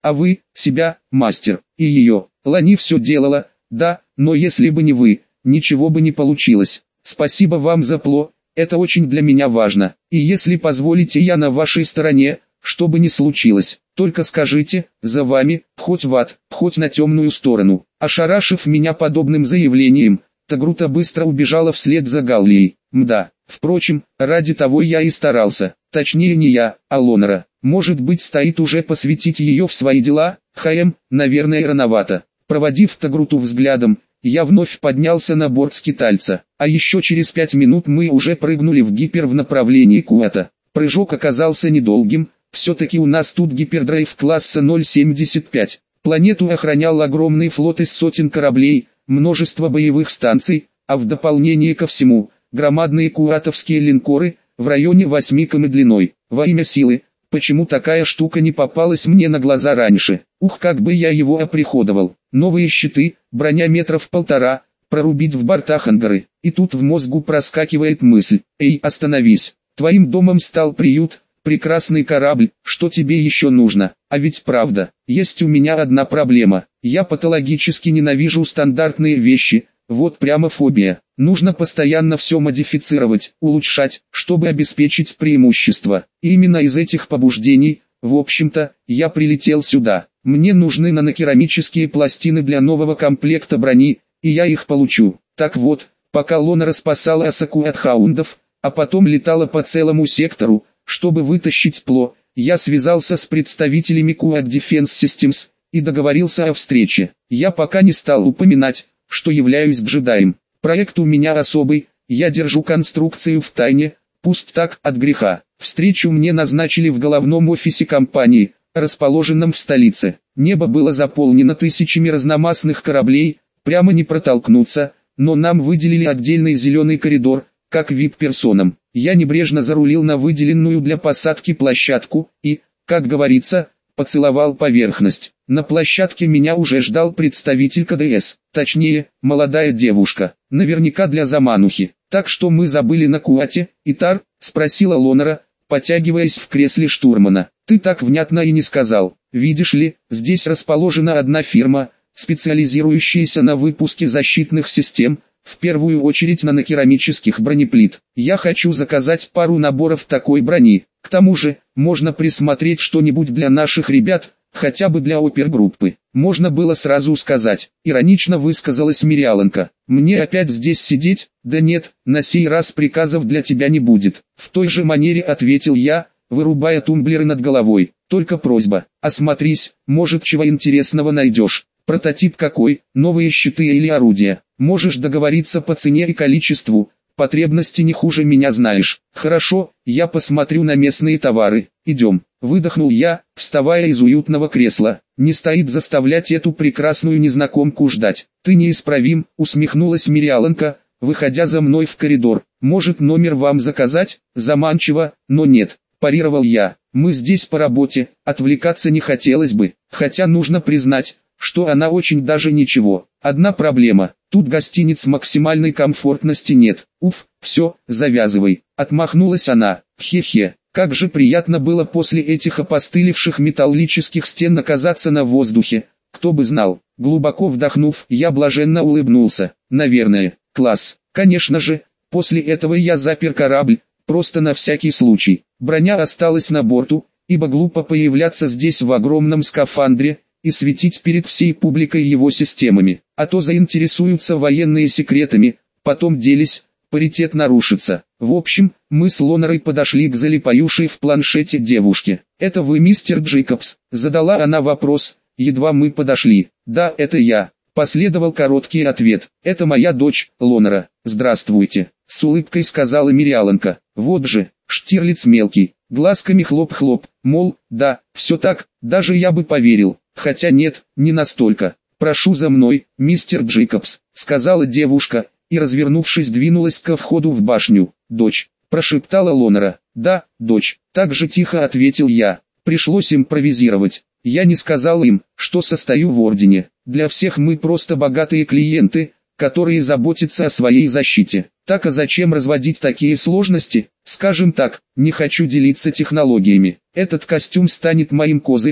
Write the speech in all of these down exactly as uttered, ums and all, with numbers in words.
А вы, себя, мастер, и ее, Лани все делала, да, но если бы не вы, ничего бы не получилось. Спасибо вам за пло, это очень для меня важно. И если позволите, я на вашей стороне, что бы ни случилось. Только скажите, за вами, хоть в ад, хоть на темную сторону. Ошарашив меня подобным заявлением, Тагрута быстро убежала вслед за Галлией. Мда, впрочем, ради того я и старался. Точнее не я, а Лонера. Может быть, стоит уже посвятить ее в свои дела? Хм, наверное, рановато. Проводив Тагруту взглядом, я вновь поднялся на борт скитальца. А еще через пять минут мы уже прыгнули в гипер в направлении Куэта. Прыжок оказался недолгим. Все-таки у нас тут гипердрайв класса ноль семьдесят пять. Планету охранял огромный флот из сотен кораблей, множество боевых станций, а в дополнение ко всему, громадные куатовские линкоры, в районе восьми км длиной. Во имя силы, почему такая штука не попалась мне на глаза раньше? Ух, как бы я его оприходовал. Новые щиты, броня метров полтора, прорубить в бортах ангары. И тут в мозгу проскакивает мысль: эй, остановись, твоим домом стал приют. Прекрасный корабль, что тебе еще нужно? А ведь правда, есть у меня одна проблема. Я патологически ненавижу стандартные вещи, вот прямо фобия. Нужно постоянно все модифицировать, улучшать, чтобы обеспечить преимущество. И именно из этих побуждений, в общем-то, я прилетел сюда. Мне нужны нанокерамические пластины для нового комплекта брони, и я их получу. Так вот, пока Лонера спасала Асаку от хаундов, а потом летала по целому сектору, чтобы вытащить ПЛО, я связался с представителями Quad Defense Systems и договорился о встрече. Я пока не стал упоминать, что являюсь джедаем. Проект у меня особый, я держу конструкцию в тайне, пусть так, от греха. Встречу мне назначили в головном офисе компании, расположенном в столице. Небо было заполнено тысячами разномастных кораблей, прямо не протолкнуться, но нам выделили отдельный зеленый коридор, как вип-персонам. Я небрежно зарулил на выделенную для посадки площадку и, как говорится, поцеловал поверхность. На площадке меня уже ждал представитель КДС, точнее, молодая девушка, наверняка для заманухи. Так что мы забыли на Куате, Итар, спросила Лонера, потягиваясь в кресле штурмана. Ты так внятно и не сказал. Видишь ли, здесь расположена одна фирма, специализирующаяся на выпуске защитных систем, в первую очередь нанокерамических бронеплит. Я хочу заказать пару наборов такой брони. К тому же, можно присмотреть что-нибудь для наших ребят, хотя бы для опергруппы. Можно было сразу сказать, иронично высказалась Мириаленко. Мне опять здесь сидеть? Да нет, на сей раз приказов для тебя не будет. В той же манере ответил я, вырубая тумблеры над головой. Только просьба, осмотрись, может чего интересного найдешь. Прототип какой, новые щиты или орудия. Можешь договориться по цене и количеству, потребности не хуже меня знаешь. Хорошо, я посмотрю на местные товары, идем. Выдохнул я, вставая из уютного кресла. Не стоит заставлять эту прекрасную незнакомку ждать. Ты неисправим, усмехнулась Мириаленко, выходя за мной в коридор. Может номер вам заказать? Заманчиво, но нет, парировал я. Мы здесь по работе, отвлекаться не хотелось бы, хотя нужно признать, что она очень даже ничего. Одна проблема, тут гостиниц максимальной комфортности нет. Уф, все, завязывай. Отмахнулась она. Хе-хе, как же приятно было после этих опостылевших металлических стен оказаться на воздухе. Кто бы знал. Глубоко вдохнув, я блаженно улыбнулся. Наверное, класс. Конечно же, после этого я запер корабль, просто на всякий случай. Броня осталась на борту, ибо глупо появляться здесь в огромном скафандре и светить перед всей публикой его системами, а то заинтересуются военные секретами, потом делись, паритет нарушится. В общем, мы с Лонерой подошли к залипающей в планшете девушке. «Это вы, мистер Джейкобс?» — задала она вопрос, едва мы подошли. «Да, это я», — последовал короткий ответ. «Это моя дочь, Лонера». «Здравствуйте», — с улыбкой сказала Мириаленко. «Вот же, Штирлиц мелкий». Глазками хлоп-хлоп, мол, да, все так, даже я бы поверил. Хотя нет, не настолько. «Прошу за мной, мистер Джейкобс», — сказала девушка, и развернувшись двинулась ко входу в башню. «Дочь», — прошептала Лонера. «Да, дочь», — так же тихо ответил я. Пришлось импровизировать. Я не сказал им, что состою в ордене. Для всех мы просто богатые клиенты, которые заботятся о своей защите. Так а зачем разводить такие сложности? Скажем так, не хочу делиться технологиями. Этот костюм станет моим козырем,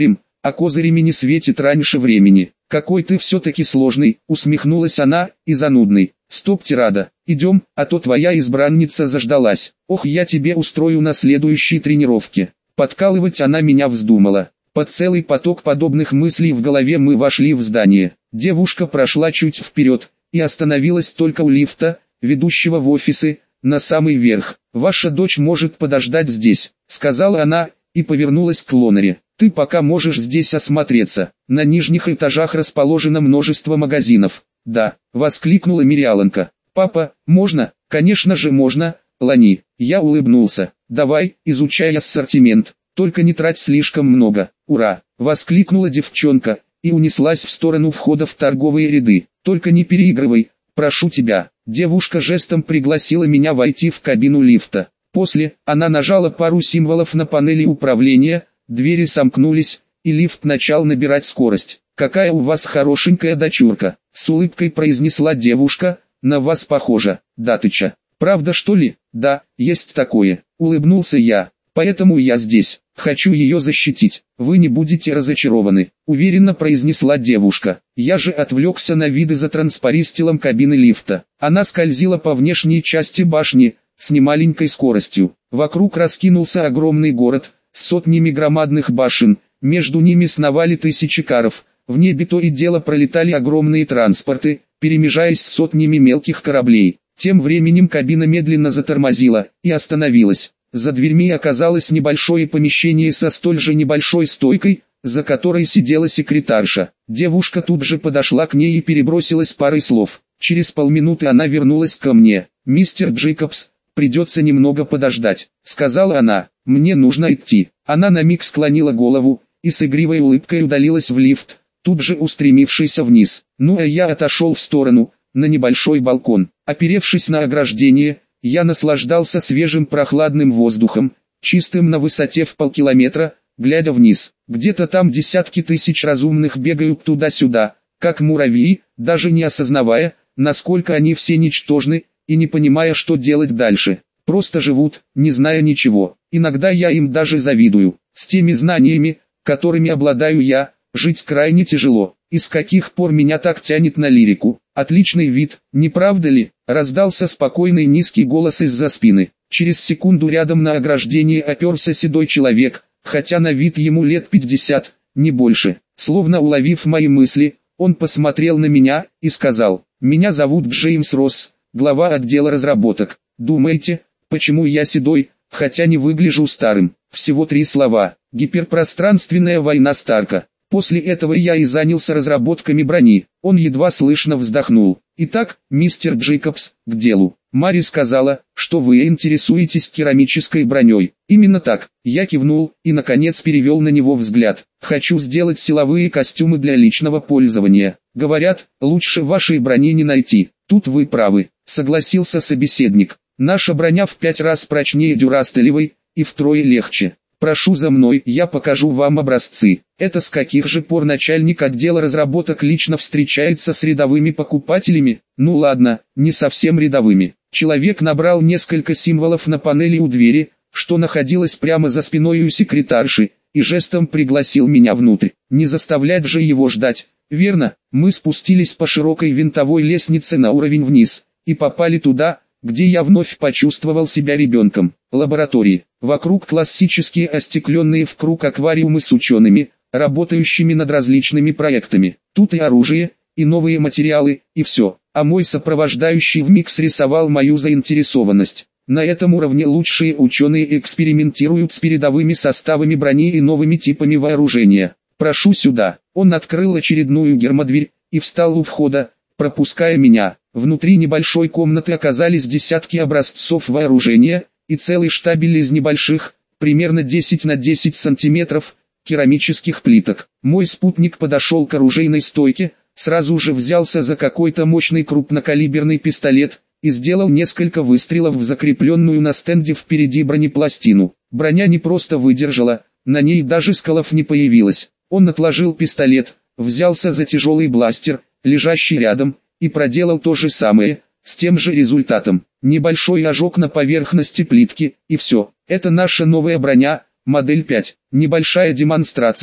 а козырями не светит раньше времени. Какой ты все-таки сложный, усмехнулась она, и занудный. Стоп, тирада, идем, а то твоя избранница заждалась. Ох, я тебе устрою на следующей тренировке. Подкалывать она меня вздумала. Под целый поток подобных мыслей в голове мы вошли в здание. Девушка прошла чуть вперед и остановилась только у лифта, ведущего в офисы, на самый верх. «Ваша дочь может подождать здесь», — сказала она, и повернулась к Лонаре. «Ты пока можешь здесь осмотреться. На нижних этажах расположено множество магазинов». «Да», — воскликнула Мириаланка. «Папа, можно?» «Конечно же можно, Лани». Я улыбнулся. «Давай, изучай ассортимент, только не трать слишком много». «Ура!» — воскликнула девчонка, и унеслась в сторону входа в торговые ряды. «Только не переигрывай, прошу тебя». Девушка жестом пригласила меня войти в кабину лифта. После, она нажала пару символов на панели управления, двери сомкнулись, и лифт начал набирать скорость. «Какая у вас хорошенькая дочурка», — с улыбкой произнесла девушка, — «на вас похожа, Датыча». «Правда что ли?» «Да, есть такое», — улыбнулся я. «Поэтому я здесь, хочу ее защитить. Вы не будете разочарованы», — уверенно произнесла девушка. Я же отвлекся на виды за транспаристилом кабины лифта. Она скользила по внешней части башни, с немаленькой скоростью. Вокруг раскинулся огромный город, с сотнями громадных башен, между ними сновали тысячи каров. В небе то и дело пролетали огромные транспорты, перемежаясь с сотнями мелких кораблей. Тем временем кабина медленно затормозила и остановилась. За дверьми оказалось небольшое помещение со столь же небольшой стойкой, за которой сидела секретарша. Девушка тут же подошла к ней и перебросилась парой слов. Через полминуты она вернулась ко мне. «Мистер Джейкобс, придется немного подождать», — сказала она. «Мне нужно идти». Она на миг склонила голову и с игривой улыбкой удалилась в лифт, тут же устремившийся вниз. Ну а я отошел в сторону, на небольшой балкон. Оперевшись на ограждение, я наслаждался свежим прохладным воздухом, чистым на высоте в полкилометра, глядя вниз. Где-то там десятки тысяч разумных бегают туда-сюда, как муравьи, даже не осознавая, насколько они все ничтожны, и не понимая, что делать дальше. Просто живут, не зная ничего. Иногда я им даже завидую. С теми знаниями, которыми обладаю я, жить крайне тяжело. И с каких пор меня так тянет на лирику? Отличный вид, не правда ли? Раздался спокойный низкий голос из-за спины. Через секунду рядом на ограждение оперся седой человек, хотя на вид ему лет пятьдесят, не больше. Словно уловив мои мысли, он посмотрел на меня и сказал: «Меня зовут Джеймс Росс, глава отдела разработок. Думаете, почему я седой, хотя не выгляжу старым?» Всего три слова. Гиперпространственная война Старка. После этого я и занялся разработками брони. Он едва слышно вздохнул. «Итак, мистер Джейкобс, к делу. Мари сказала, что вы интересуетесь керамической броней». «Именно так». Я кивнул и наконец перевел на него взгляд. «Хочу сделать силовые костюмы для личного пользования. Говорят, лучше вашей брони не найти». «Тут вы правы», — согласился собеседник. «Наша броня в пять раз прочнее дюрастелевой и втрое легче. Прошу за мной, я покажу вам образцы». Это с каких же пор начальник отдела разработок лично встречается с рядовыми покупателями? Ну ладно, не совсем рядовыми. Человек набрал несколько символов на панели у двери, что находилась прямо за спиной у секретарши, и жестом пригласил меня внутрь. Не заставлять же его ждать, верно? Мы спустились по широкой винтовой лестнице на уровень вниз, и попали туда, где я вновь почувствовал себя ребенком. Лаборатории. Вокруг классические остекленные в круг аквариумы с учеными, работающими над различными проектами. Тут и оружие, и новые материалы, и все. А мой сопровождающий вмиг срисовал мою заинтересованность. На этом уровне лучшие ученые экспериментируют с передовыми составами брони и новыми типами вооружения. «Прошу сюда». Он открыл очередную гермодверь и встал у входа, пропуская меня. Внутри небольшой комнаты оказались десятки образцов вооружения и целый штабель из небольших, примерно десять на десять сантиметров, керамических плиток. Мой спутник подошел к оружейной стойке, сразу же взялся за какой-то мощный крупнокалиберный пистолет и сделал несколько выстрелов в закрепленную на стенде впереди бронепластину. Броня не просто выдержала, на ней даже сколов не появилось. Он отложил пистолет, взялся за тяжелый бластер, лежащий рядом, и проделал то же самое, с тем же результатом. Небольшой ожог на поверхности плитки, и все. Это наша новая броня, модель пять. Небольшая демонстрация,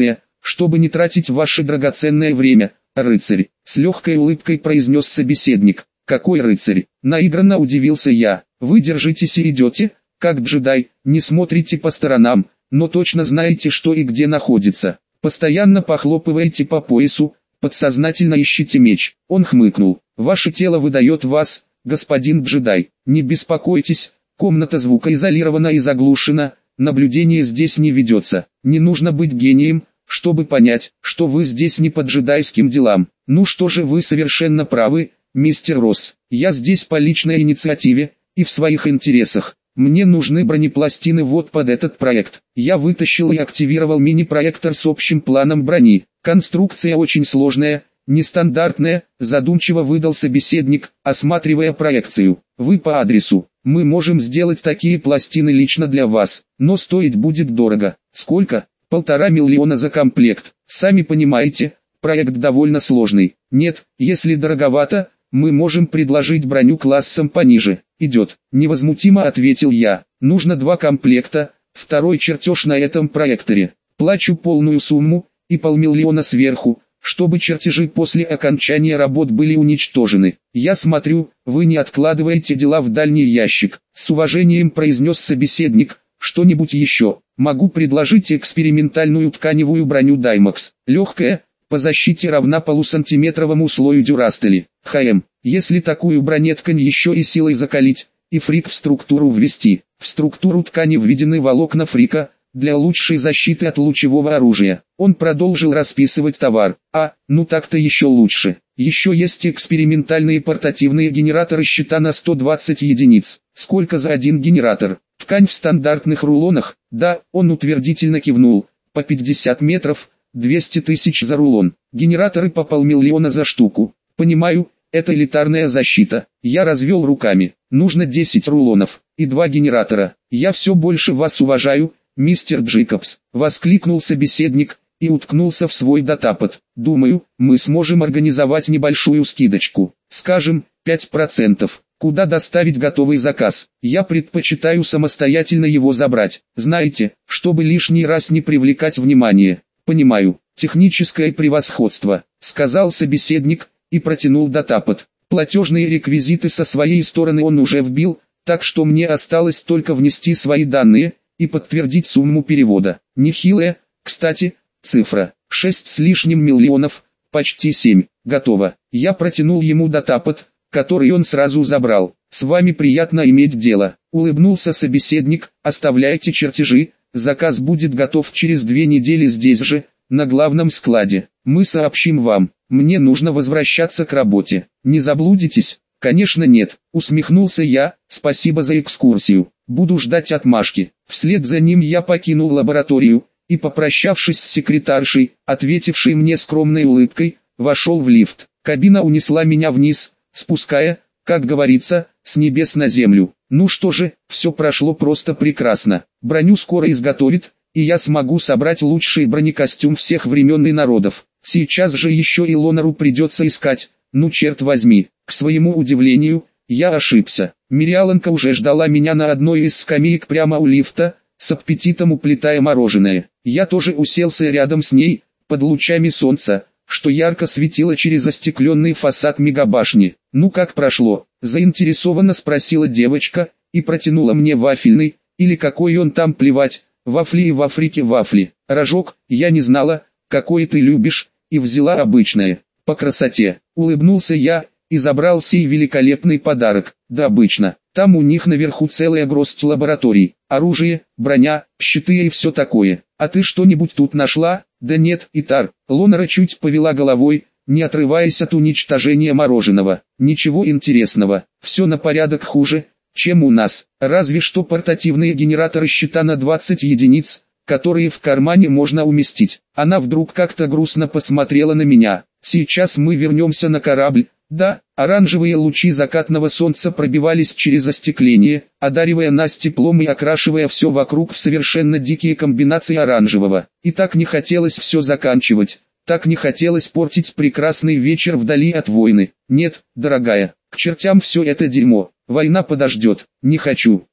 чтобы не тратить ваше драгоценное время, рыцарь», — с легкой улыбкой произнес собеседник. «Какой рыцарь?» — наигранно удивился я. «Вы держитесь и идете, как джедай, не смотрите по сторонам, но точно знаете, что и где находится. Постоянно похлопываете по поясу, подсознательно ищите меч». Он хмыкнул. «Ваше тело выдает вас, господин джедай. Не беспокойтесь, комната звукоизолирована и заглушена, наблюдение здесь не ведется. Не нужно быть гением, чтобы понять, что вы здесь не по джедайским делам. Ну что же, вы совершенно правы, мистер Росс. Я здесь по личной инициативе, и в своих интересах. Мне нужны бронепластины вот под этот проект». Я вытащил и активировал мини-проектор с общим планом брони. «Конструкция очень сложная, нестандартная», задумчиво выдал собеседник, осматривая проекцию. «Вы по адресу. Мы можем сделать такие пластины лично для вас, но стоить будет дорого». «Сколько?» «Полтора миллиона за комплект. Сами понимаете, проект довольно сложный». «Нет, если дороговато, мы можем предложить броню классом пониже». «Идет», — невозмутимо ответил я. «Нужно два комплекта, второй чертеж на этом проекторе. Плачу полную сумму, и полмиллиона сверху, чтобы чертежи после окончания работ были уничтожены. Я смотрю, вы не откладываете дела в дальний ящик», — с уважением произнес собеседник. «Что-нибудь еще? Могу предложить экспериментальную тканевую броню Даймакс. Легкая, по защите равна полусантиметровому слою дюрастели. ХМ. Если такую бронеткань еще и силой закалить, и фрик в структуру ввести. В структуру ткани введены волокна фрика, для лучшей защиты от лучевого оружия». Он продолжил расписывать товар. «А, ну так-то еще лучше. Еще есть экспериментальные портативные генераторы щита на сто двадцать единиц. Сколько за один генератор? Ткань в стандартных рулонах?» «Да», он утвердительно кивнул. «По пятьдесят метров, двести тысяч за рулон. Генераторы по полмиллиона за штуку». «Понимаю, это элитарная защита». Я развел руками. «Нужно десять рулонов и два генератора. Я все больше вас уважаю, мистер Джейкобс», — воскликнул собеседник и уткнулся в свой датапад. «Думаю, мы сможем организовать небольшую скидочку. Скажем, пять процентов. Куда доставить готовый заказ? Я предпочитаю самостоятельно его забрать. Знаете, чтобы лишний раз не привлекать внимание». «Понимаю, техническое превосходство», — сказал собеседник и протянул датапад. Платежные реквизиты со своей стороны он уже вбил, так что мне осталось только внести свои данные и подтвердить сумму перевода. Нехилая, кстати, цифра. Шесть с лишним миллионов, почти семь. Готово. Я протянул ему датапад, который он сразу забрал. «С вами приятно иметь дело», — улыбнулся собеседник. «Оставляйте чертежи, заказ будет готов через две недели здесь же, на главном складе. Мы сообщим вам. Мне нужно возвращаться к работе. Не заблудитесь?» «Конечно нет», — усмехнулся я. «Спасибо за экскурсию. Буду ждать отмашки». Вслед за ним я покинул лабораторию и, попрощавшись с секретаршей, ответившей мне скромной улыбкой, вошел в лифт. Кабина унесла меня вниз, спуская, как говорится, с небес на землю. Ну что же, все прошло просто прекрасно. Броню скоро изготовят, и я смогу собрать лучший бронекостюм всех времен и народов. Сейчас же еще и Лонару придется искать, ну черт возьми. К своему удивлению, я ошибся. Мириаланка уже ждала меня на одной из скамеек прямо у лифта, с аппетитом уплетая мороженое. Я тоже уселся рядом с ней, под лучами солнца, что ярко светило через застекленный фасад мегабашни. «Ну как прошло?» – заинтересованно спросила девочка, и протянула мне вафельный, или какой он там плевать, вафли и в Африке вафли. «Рожок, я не знала, какой ты любишь, и взяла обычное. По красоте», – улыбнулся я, и забрал сей великолепный подарок. «Да обычно, там у них наверху целая гроздь лабораторий, оружие, броня, щиты и все такое. А ты что-нибудь тут нашла?» «Да нет, Итар», — Лонара чуть повела головой, не отрываясь от уничтожения мороженого. «Ничего интересного, все на порядок хуже, чем у нас, разве что портативные генераторы щита на двадцать единиц, которые в кармане можно уместить». Она вдруг как-то грустно посмотрела на меня. «Сейчас мы вернемся на корабль». Да, оранжевые лучи закатного солнца пробивались через остекление, одаривая нас теплом и окрашивая все вокруг в совершенно дикие комбинации оранжевого. И так не хотелось все заканчивать, так не хотелось портить прекрасный вечер вдали от войны. «Нет, дорогая, к чертям все это дерьмо, война подождет, не хочу».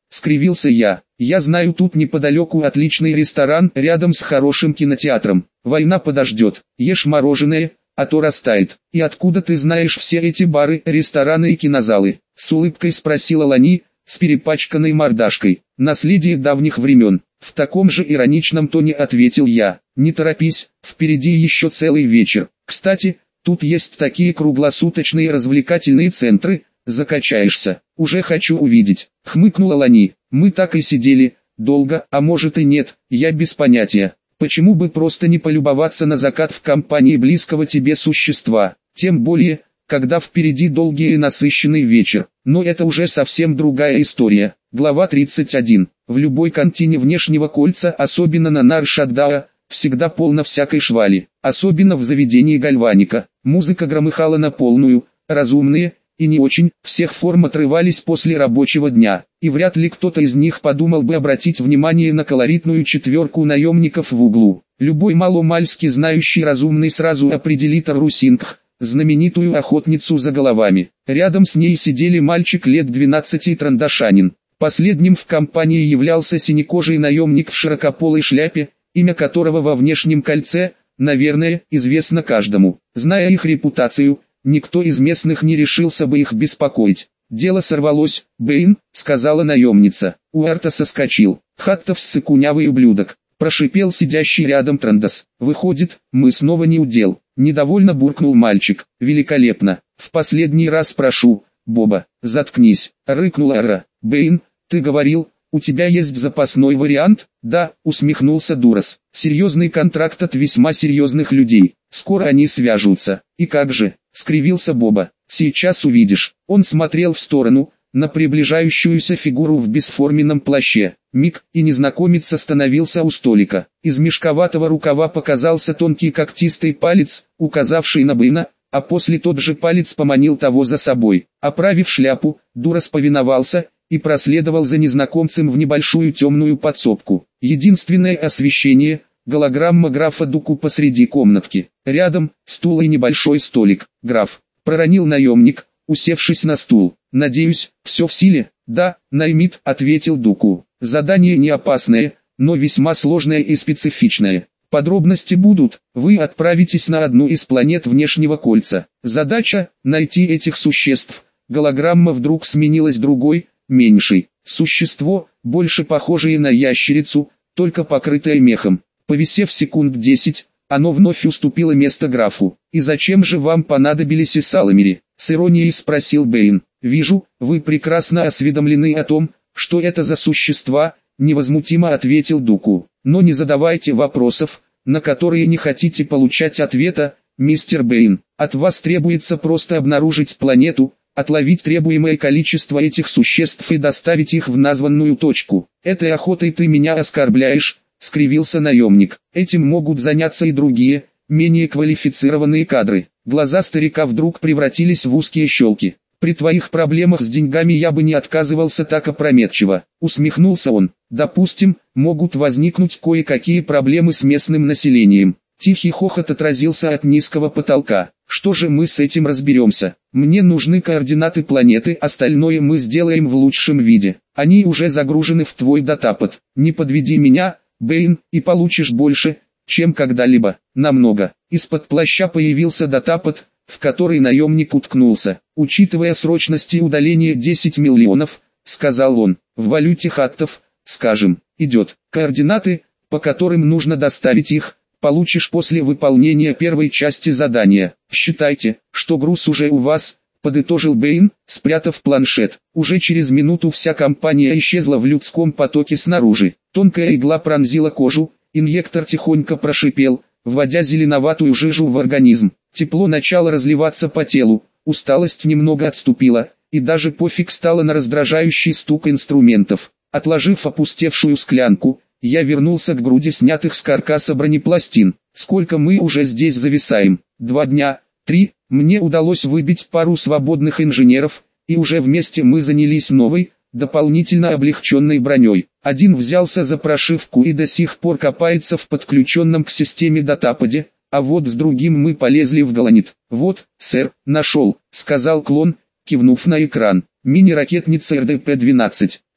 скривился я. Я знаю тут неподалеку отличный ресторан рядом с хорошим кинотеатром. Война подождет, ешь мороженое, а то растает. И откуда ты знаешь все эти бары, рестораны и кинозалы? С улыбкой спросила Лани, с перепачканной мордашкой. Наследие давних времен. В таком же ироничном тоне ответил я. Не торопись, впереди еще целый вечер. Кстати, тут есть такие круглосуточные развлекательные центры, закачаешься. Уже хочу увидеть. Хмыкнула Лани. Мы так и сидели, долго, а может и нет, я без понятия. Почему бы просто не полюбоваться на закат в компании близкого тебе существа, тем более, когда впереди долгий и насыщенный вечер. Но это уже совсем другая история. Глава тридцать один. В любой контине внешнего кольца, особенно на Нар-Шаддаа, всегда полно всякой швали. Особенно в заведении Гальваника. Музыка громыхала на полную, разумные и не очень, всех форм отрывались после рабочего дня, и вряд ли кто-то из них подумал бы обратить внимание на колоритную четверку наемников в углу. Любой маломальски знающий разумный сразу определит Арусингх, знаменитую охотницу за головами. Рядом с ней сидели мальчик лет двенадцати и Трандашанин. Последним в компании являлся синекожий наемник в широкополой шляпе, имя которого во внешнем кольце, наверное, известно каждому. Зная их репутацию, никто из местных не решился бы их беспокоить. «Дело сорвалось, Бэйн», — сказала наемница. Уэрта соскочил. «Хаттов ссыкунявый ублюдок», — прошипел сидящий рядом Трандас. «Выходит, мы снова не удел». Недовольно буркнул мальчик. «Великолепно. В последний раз прошу, Боба, заткнись», — рыкнула Ара. «Бэйн, ты говорил, у тебя есть запасной вариант?» «Да», — усмехнулся Дурас. «Серьезный контракт от весьма серьезных людей. Скоро они свяжутся». «И как же?» — скривился Боба. «Сейчас увидишь». Он смотрел в сторону, на приближающуюся фигуру в бесформенном плаще. Миг, и незнакомец остановился у столика. Из мешковатого рукава показался тонкий когтистый палец, указавший на Бэйна, а после тот же палец поманил того за собой. Оправив шляпу, Дурас повиновался и проследовал за незнакомцем в небольшую темную подсобку. Единственное освещение — голограмма графа Дуку посреди комнатки. Рядом — стул и небольшой столик. «Граф», — проронил наемник, усевшись на стул. «Надеюсь, все в силе?» «Да, Наймит», — ответил Дуку. «Задание не опасное, но весьма сложное и специфичное. Подробности будут, вы отправитесь на одну из планет внешнего кольца. Задача — найти этих существ». Голограмма вдруг сменилась другой, меньшей. Существо, больше похожее на ящерицу, только покрытое мехом. Повисев секунд десять, оно вновь уступило место графу. «И зачем же вам понадобились и Саламири?» — с иронией спросил Бэйн. «Вижу, вы прекрасно осведомлены о том, что это за существа», — невозмутимо ответил Дуку. «Но не задавайте вопросов, на которые не хотите получать ответа, мистер Бэйн. От вас требуется просто обнаружить планету, отловить требуемое количество этих существ и доставить их в названную точку. Этой охотой ты меня оскорбляешь», — скривился наемник. «Этим могут заняться и другие, менее квалифицированные кадры». Глаза старика вдруг превратились в узкие щелки. «При твоих проблемах с деньгами я бы не отказывался так опрометчиво», — усмехнулся он. «Допустим, могут возникнуть кое-какие проблемы с местным населением». Тихий хохот отразился от низкого потолка. «Что же мы с этим разберемся? Мне нужны координаты планеты, остальное мы сделаем в лучшем виде. Они уже загружены в твой датапад. Не подведи меня, Бэйн, и получишь больше, чем когда-либо. Намного». Из-под плаща появился датапад, в который наемник уткнулся. «Учитывая срочность и удаление десять миллионов», — сказал он, — «в валюте хаттов, скажем, идет. Координаты, по которым нужно доставить их, получишь после выполнения первой части задания. Считайте, что груз уже у вас», — подытожил Бэйн, спрятав планшет. Уже через минуту вся компания исчезла в людском потоке снаружи. Тонкая игла пронзила кожу, инъектор тихонько прошипел, вводя зеленоватую жижу в организм. Тепло начало разливаться по телу, усталость немного отступила, и даже пофиг стало на раздражающий стук инструментов. Отложив опустевшую склянку, я вернулся к груди снятых с каркаса бронепластин. «Сколько мы уже здесь зависаем? Два дня? Три?» Мне удалось выбить пару свободных инженеров, и уже вместе мы занялись новой, дополнительно облегченной броней. Один взялся за прошивку и до сих пор копается в подключенном к системе датападе, а вот с другим мы полезли в Галанит. «Вот, сэр, нашел», — сказал клон, кивнув на экран. «Мини-ракетница эр дэ пэ двенадцать.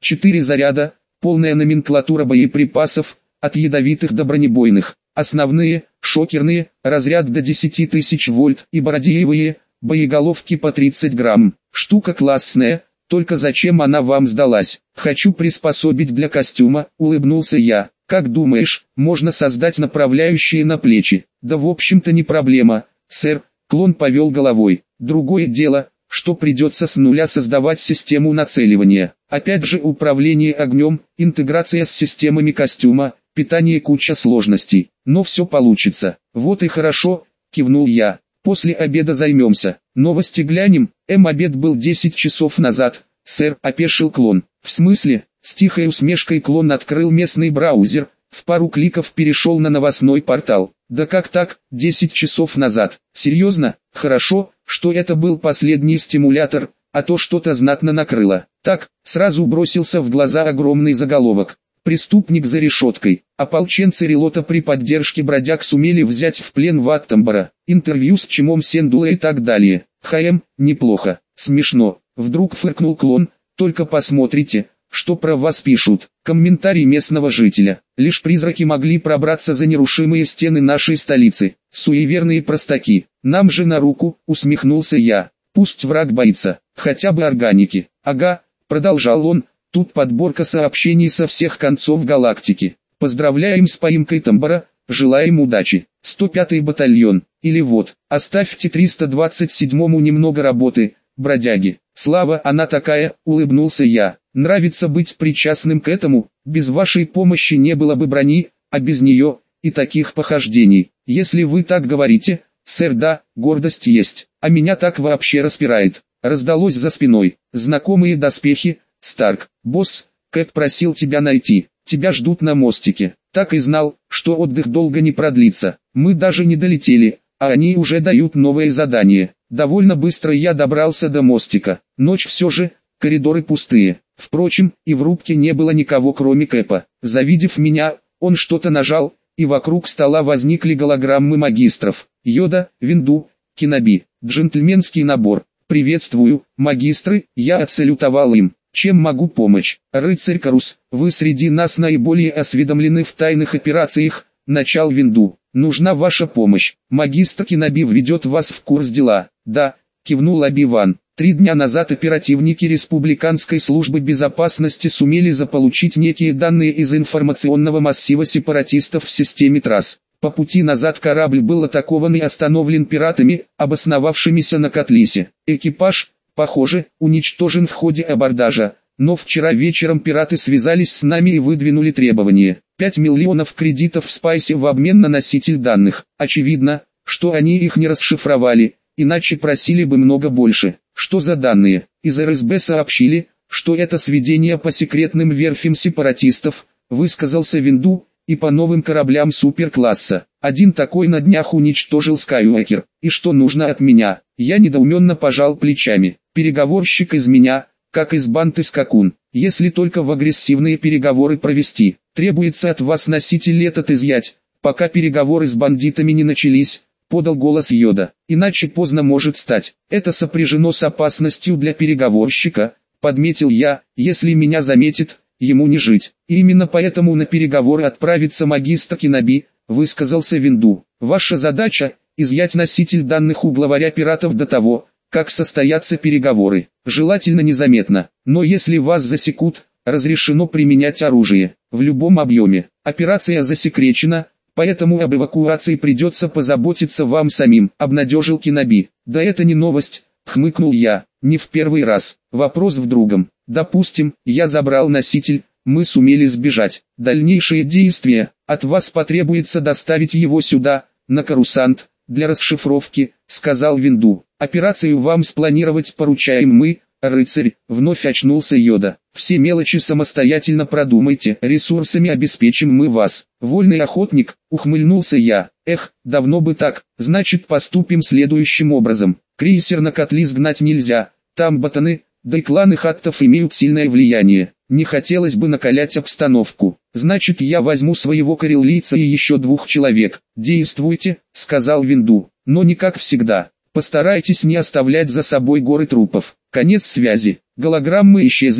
четыре заряда, полная номенклатура боеприпасов, от ядовитых до бронебойных. Основные, шокерные, разряд до десяти тысяч вольт и бородиевые, боеголовки по тридцать грамм. Штука классная, только зачем она вам сдалась? Хочу приспособить для костюма, улыбнулся я. Как думаешь, можно создать направляющие на плечи? Да в общем-то не проблема, сэр, клон повел головой. Другое дело, что придется с нуля создавать систему нацеливания. Опять же управление огнем, интеграция с системами костюма, питание, куча сложностей. Но все получится. Вот и хорошо, кивнул я. После обеда займемся. Новости глянем. М обед был десять часов назад. Сэр, опешил клон. В смысле? С тихой усмешкой клон открыл местный браузер, в пару кликов перешел на новостной портал. Да как так, десять часов назад? Серьезно? Хорошо, что это был последний стимулятор, а то что-то знатно накрыло. Так, сразу бросился в глаза огромный заголовок. Преступник за решеткой. Ополченцы Релота при поддержке бродяг сумели взять в плен Ваттамбара. Интервью с Чимом Сендула и так далее. ХМ, неплохо. Смешно. Вдруг фыркнул клон. Только посмотрите, что про вас пишут. Комментарий местного жителя. Лишь призраки могли пробраться за нерушимые стены нашей столицы. Суеверные простаки. Нам же на руку, усмехнулся я. Пусть враг боится. Хотя бы органики. Ага, продолжал он. Тут подборка сообщений со всех концов галактики. Поздравляем с поимкой Тамбара, желаем удачи. сто пятый батальон. Или вот, оставьте триста двадцать седьмому немного работы, бродяги. Слава, она такая, улыбнулся я. Нравится быть причастным к этому, без вашей помощи не было бы брони, а без нее, и таких похождений. Если вы так говорите, сэр, да, гордость есть, а меня так вообще распирает. Раздалось за спиной, знакомые доспехи. Старк, босс, Кэп просил тебя найти, тебя ждут на мостике. Так и знал, что отдых долго не продлится. Мы даже не долетели, а они уже дают новое задание. Довольно быстро я добрался до мостика. Ночь все же, коридоры пустые. Впрочем, и в рубке не было никого кроме Кэпа. Завидев меня, он что-то нажал, и вокруг стола возникли голограммы магистров. Йода, Винду, Кеноби. Джентльменский набор. Приветствую, магистры, я отсалютовал им. Чем могу помочь? Рыцарь Карус, вы среди нас наиболее осведомлены в тайных операциях, начал Винду. Нужна ваша помощь. Магистр Кеноби введет вас в курс дела. Да, кивнул Оби-Ван. Три дня назад оперативники Республиканской службы безопасности сумели заполучить некие данные из информационного массива сепаратистов в системе трасс. По пути назад корабль был атакован и остановлен пиратами, обосновавшимися на Котлисе. Экипаж, похоже, уничтожен в ходе абордажа, но вчера вечером пираты связались с нами и выдвинули требования. пять миллионов кредитов в Спайсе в обмен на носитель данных. Очевидно, что они их не расшифровали, иначе просили бы много больше. Что за данные? Из эр эс бэ сообщили, что это сведения по секретным верфям сепаратистов, высказался Винду, и по новым кораблям суперкласса. Один такой на днях уничтожил Скайуокер. И что нужно от меня? Я недоуменно пожал плечами. Переговорщик из меня, как из банты скакун. Если только в агрессивные переговоры провести, требуется от вас носитель этот изъять, пока переговоры с бандитами не начались, подал голос Йода. Иначе поздно может стать. Это сопряжено с опасностью для переговорщика, подметил я. Если меня заметит, ему не жить. И именно поэтому на переговоры отправится магистр Кеноби, высказался Винду. Ваша задача – изъять носитель данных у главаря пиратов до того, как состоятся переговоры. Желательно незаметно, но если вас засекут, разрешено применять оружие, в любом объеме. Операция засекречена, поэтому об эвакуации придется позаботиться вам самим, обнадежил Кеноби. Да это не новость, хмыкнул я, не в первый раз. Вопрос в другом. Допустим, я забрал носитель, мы сумели сбежать. Дальнейшие действия, от вас потребуется доставить его сюда, на Корусант, для расшифровки, сказал Винду. Операцию вам спланировать поручаем мы, рыцарь, вновь очнулся Йода. Все мелочи самостоятельно продумайте, ресурсами обеспечим мы вас. Вольный охотник, ухмыльнулся я. Эх, давно бы так, значит поступим следующим образом. Крейсер на Котли сгнать нельзя, там ботаны, да и кланы хаттов имеют сильное влияние. Не хотелось бы накалять обстановку. Значит, я возьму своего кореллийца и еще двух человек. Действуйте, сказал Винду, но не как всегда. Постарайтесь не оставлять за собой горы трупов. Конец связи. Голограммы исчезли,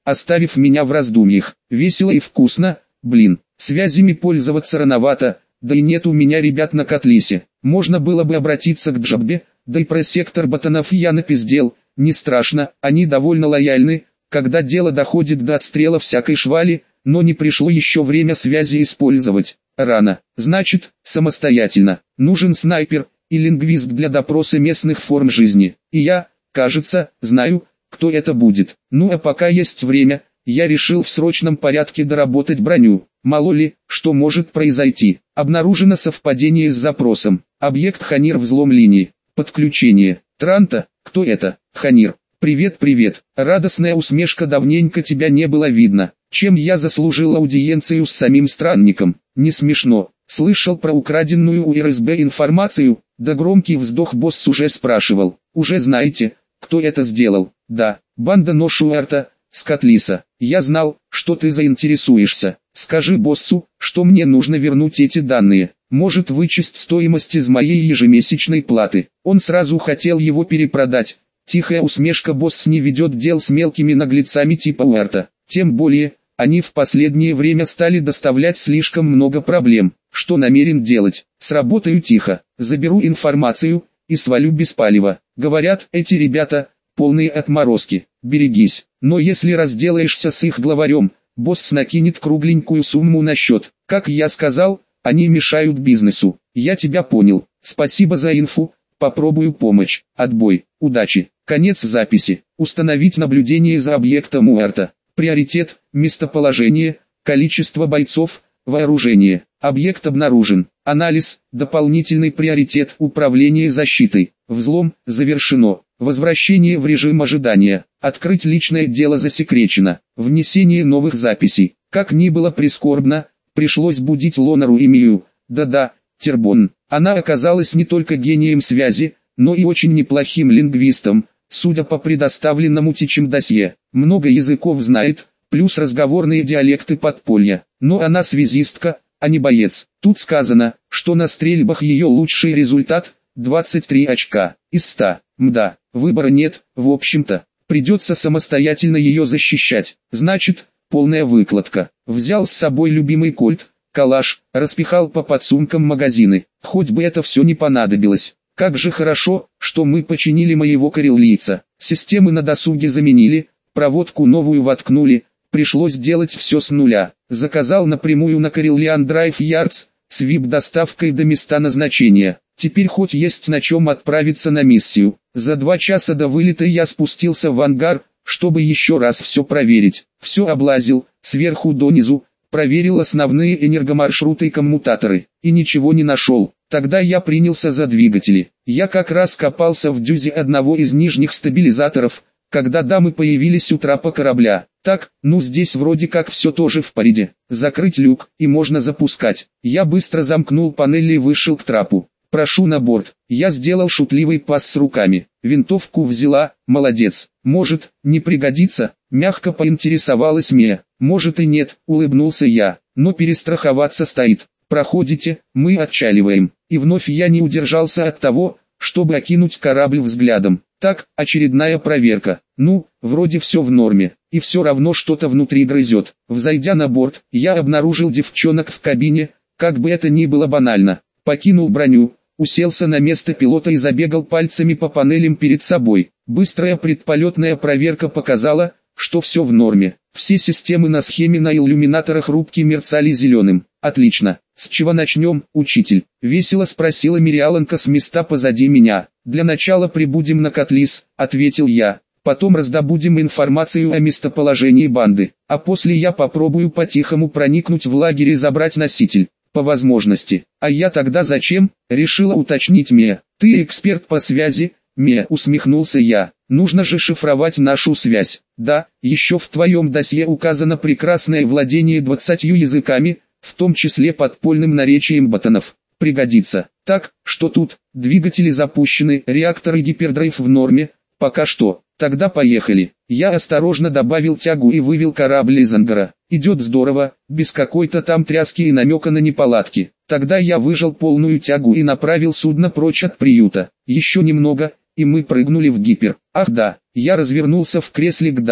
оставив меня в раздумьях. Весело и вкусно, блин, связями пользоваться рановато, да и нет у меня ребят на Котлисе. Можно было бы обратиться к Джаббе, да и про сектор ботанов я напиздел, не страшно, они довольно лояльны, когда дело доходит до отстрела всякой швали, но не пришло еще время связи использовать. Рано, значит, самостоятельно. Нужен снайпер и лингвист для допроса местных форм жизни. И я, кажется, знаю, кто это будет. Ну а пока есть время, я решил в срочном порядке доработать броню. Мало ли, что может произойти. Обнаружено совпадение с запросом. Объект Ханир, взлом линии. Подключение. Транта, кто это? Ханир. Привет, привет. Радостная усмешка, давненько тебя не было видно. Чем я заслужил аудиенцию с самим странником? Не смешно. Слышал про украденную у эр эс бэ информацию? Да громкий вздох. Босс уже спрашивал. Уже знаете, кто это сделал? Да, банда Ношуэрта, с Котлиса. Я знал, что ты заинтересуешься. Скажи боссу, что мне нужно вернуть эти данные. Может вычесть стоимость из моей ежемесячной платы. Он сразу хотел его перепродать. Тихая усмешка. Босс не ведет дел с мелкими наглецами типа Уэрта. Тем более, они в последнее время стали доставлять слишком много проблем. Что намерен делать? Сработаю тихо, заберу информацию и свалю без палева. Говорят, эти ребята полные отморозки. Берегись. Но если разделаешься с их главарем, босс накинет кругленькую сумму на счет. Как я сказал, они мешают бизнесу. Я тебя понял. Спасибо за инфу. Попробую помочь. Отбой. Удачи. Конец записи. Установить наблюдение за объектом Уэрта. Приоритет, местоположение, количество бойцов, вооружение. Объект обнаружен. Анализ, дополнительный приоритет, управление защитой. Взлом, завершено. Возвращение в режим ожидания. Открыть личное дело засекречено. Внесение новых записей. Как ни было прискорбно, пришлось будить Лонару и Мию. Да-да, Тербон. Она оказалась не только гением связи, но и очень неплохим лингвистом. Судя по предоставленному Тичем досье, много языков знает, плюс разговорные диалекты подполья. Но она связистка, а не боец. Тут сказано, что на стрельбах ее лучший результат – двадцать три очка из ста. Мда, выбора нет, в общем-то. Придется самостоятельно ее защищать. Значит, полная выкладка. Взял с собой любимый кольт, калаш, распихал по подсумкам магазины. Хоть бы это все не понадобилось. Как же хорошо, что мы починили моего кореллийца. Системы на досуге заменили, проводку новую воткнули, пришлось делать все с нуля. Заказал напрямую на Кареллиан Драйв Ярдс, с ви ай пи-доставкой до места назначения. Теперь хоть есть на чем отправиться на миссию. За два часа до вылета я спустился в ангар, чтобы еще раз все проверить. Все облазил, сверху донизу, проверил основные энергомаршруты и коммутаторы, и ничего не нашел. Тогда я принялся за двигатели. Я как раз копался в дюзе одного из нижних стабилизаторов, когда дамы появились у трапа корабля. Так, ну здесь вроде как все тоже в порядке. Закрыть люк, и можно запускать. Я быстро замкнул панель и вышел к трапу. Прошу на борт. Я сделал шутливый пас с руками. Винтовку взяла, молодец. Может, не пригодится? Мягко поинтересовалась Мия. Может и нет, улыбнулся я. Но перестраховаться стоит. Проходите, мы отчаливаем. И вновь я не удержался от того, чтобы окинуть корабль взглядом. Так, очередная проверка. Ну, вроде все в норме. И все равно что-то внутри грызет. Взойдя на борт, я обнаружил девчонок в кабине, как бы это ни было банально. Покинул броню, уселся на место пилота и забегал пальцами по панелям перед собой. Быстрая предполетная проверка показала, что все в норме. Все системы на схеме на иллюминаторах рубки мерцали зеленым. Отлично. С чего начнем, учитель? Весело спросила Мириаланка с места позади меня. Для начала прибудем на Котлис, ответил я. Потом раздобудем информацию о местоположении банды. А после я попробую по-тихому проникнуть в лагерь и забрать носитель. По возможности. А я тогда зачем? Решила уточнить Мия. Ты эксперт по связи, Мия, усмехнулся я. Нужно же шифровать нашу связь. Да, еще в твоем досье указано прекрасное владение двадцатью языками, в том числе подпольным наречием ботанов. Пригодится. Так, что тут? Двигатели запущены, реакторы гипердрайв в норме. Пока что. Тогда поехали. Я осторожно добавил тягу и вывел корабль из ангара. Идет здорово, без какой-то там тряски и намека на неполадки. Тогда я выжал полную тягу и направил судно прочь от приюта. Еще немного, и мы прыгнули в гипер. Ах да, я развернулся в кресле к дамам.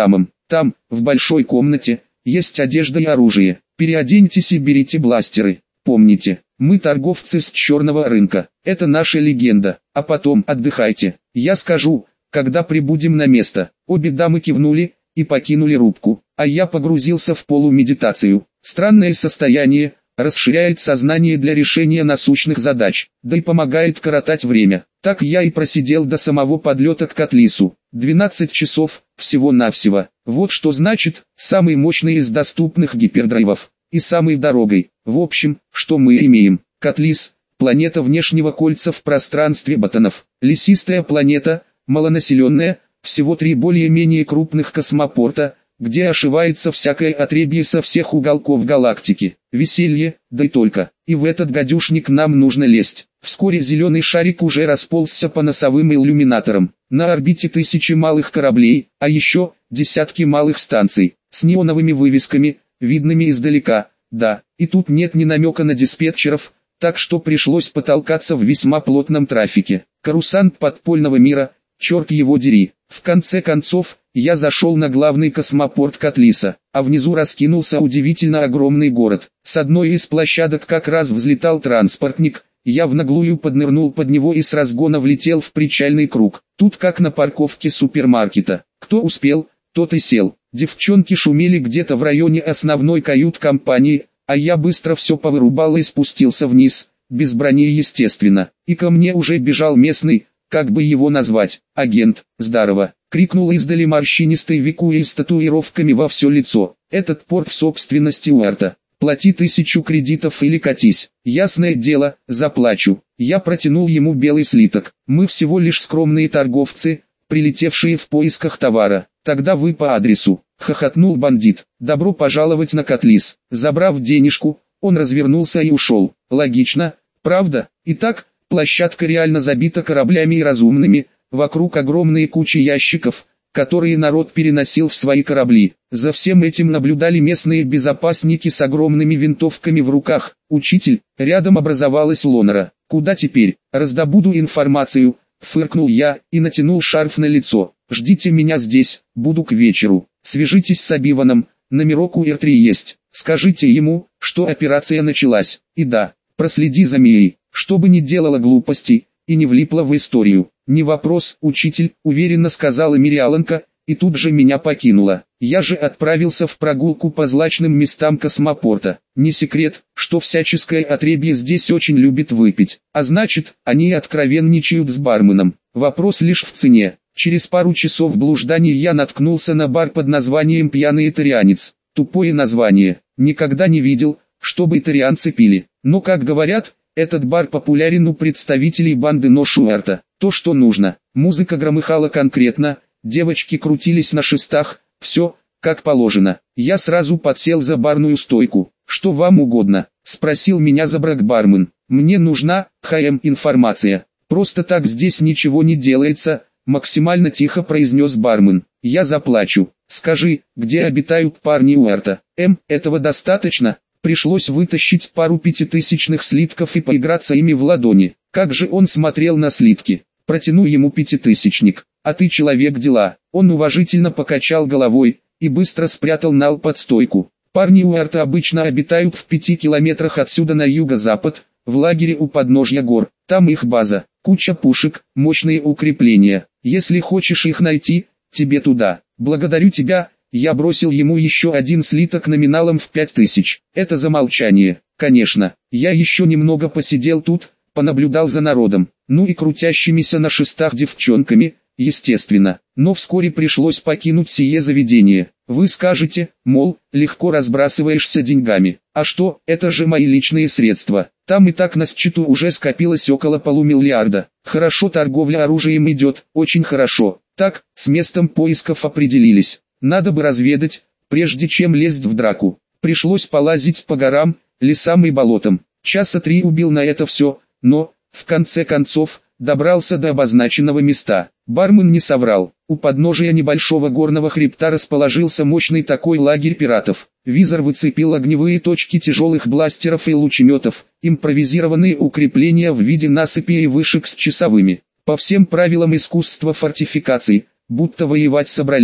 Там, в большой комнате, есть одежда и оружие. Переоденьтесь и берите бластеры. Помните, мы торговцы с черного рынка. Это наша легенда. А потом отдыхайте. Я скажу, когда прибудем на место». Обе дамы кивнули и покинули рубку, а я погрузился в полумедитацию. Странное состояние, расширяет сознание для решения насущных задач, да и помогает коротать время. Так я и просидел до самого подлета к Котлису. двенадцать часов, всего-навсего. Вот что значит, самый мощный из доступных гипердрайвов. И самой дорогой. В общем, что мы имеем? Котлис, планета внешнего кольца в пространстве Ботанов. Лесистая планета, малонаселенная, всего три более-менее крупных космопорта, где ошивается всякое отребье со всех уголков галактики. Веселье, да и только. И в этот гадюшник нам нужно лезть. Вскоре зеленый шарик уже расползся по носовым иллюминаторам. На орбите тысячи малых кораблей, а еще десятки малых станций, с неоновыми вывесками, видными издалека. Да, и тут нет ни намека на диспетчеров, так что пришлось потолкаться в весьма плотном трафике. Карусант подпольного мира, черт его дери. В конце концов, я зашел на главный космопорт Котлиса, а внизу раскинулся удивительно огромный город. С одной из площадок как раз взлетал транспортник, я в наглую поднырнул под него и с разгона влетел в причальный круг. Тут как на парковке супермаркета. Кто успел, тот и сел. Девчонки шумели где-то в районе основной кают-компании, а я быстро все повырубал и спустился вниз, без брони естественно. И ко мне уже бежал местный, как бы его назвать, агент. «Здорово!» — крикнул издали морщинистый Викуя с татуировками во все лицо. «Этот порт в собственности Уэрта. Плати тысячу кредитов или катись. Ясное дело, заплачу». Я протянул ему белый слиток. «Мы всего лишь скромные торговцы, прилетевшие в поисках товара. Тогда вы по адресу», — хохотнул бандит. «Добро пожаловать на Котлис». Забрав денежку, он развернулся и ушел. Логично, правда? Итак, площадка реально забита кораблями и разумными, вокруг огромные кучи ящиков, которые народ переносил в свои корабли. За всем этим наблюдали местные безопасники с огромными винтовками в руках. «Учитель», рядом образовалась Лонера. «Куда теперь? Раздобуду информацию», фыркнул я и натянул шарф на лицо. «Ждите меня здесь, буду к вечеру. Свяжитесь с Обиваном, номерок у Эр три есть. Скажите ему, что операция началась. И да, проследи за Мией, чтобы не делала глупостей и не влипла в историю». «Не вопрос, учитель», уверенно сказала Мириаланка, и тут же меня покинула. Я же отправился в прогулку по злачным местам космопорта. Не секрет, что всяческое отребье здесь очень любит выпить, а значит, они откровенничают с барменом. Вопрос лишь в цене. Через пару часов блужданий я наткнулся на бар под названием «Пьяный итальянец». Тупое название. Никогда не видел, чтобы итальянцы пили. Но, как говорят, этот бар популярен у представителей банды Ношуэрта. То, что нужно. Музыка громыхала конкретно, девочки крутились на шестах, все, как положено. Я сразу подсел за барную стойку. «Что вам угодно?» — спросил меня забрак бармен. «Мне нужна, ХМ, информация. Просто так здесь ничего не делается», — максимально тихо произнес бармен. «Я заплачу. Скажи, где обитают парни Уэрта?» «Эм, этого достаточно?» Пришлось вытащить пару пятитысячных слитков и поиграться ими в ладони. Как же он смотрел на слитки. Протяну ему пятитысячник. «А ты человек дела». Он уважительно покачал головой и быстро спрятал нал под стойку. «Парни Уэрта обычно обитают в пяти километрах отсюда на юго-запад, в лагере у подножья гор. Там их база, куча пушек, мощные укрепления. Если хочешь их найти, тебе туда». «Благодарю тебя». Я бросил ему еще один слиток номиналом в пять тысяч. Это за молчание. Конечно, я еще немного посидел тут, понаблюдал за народом, ну и крутящимися на шестах девчонками, естественно. Но вскоре пришлось покинуть сие заведение. Вы скажете, мол, легко разбрасываешься деньгами. А что, это же мои личные средства. Там и так на счету уже скопилось около полумиллиарда. Хорошо, торговля оружием идет, очень хорошо. Так, с местом поисков определились. Надо бы разведать, прежде чем лезть в драку. Пришлось полазить по горам, лесам и болотам. Часа три убил на это все, но, в конце концов, добрался до обозначенного места. Бармен не соврал. У подножия небольшого горного хребта расположился мощный такой лагерь пиратов. Визор выцепил огневые точки тяжелых бластеров и лучеметов, импровизированные укрепления в виде насыпи и вышек с часовыми. По всем правилам искусства фортификаций, будто воевать собрались.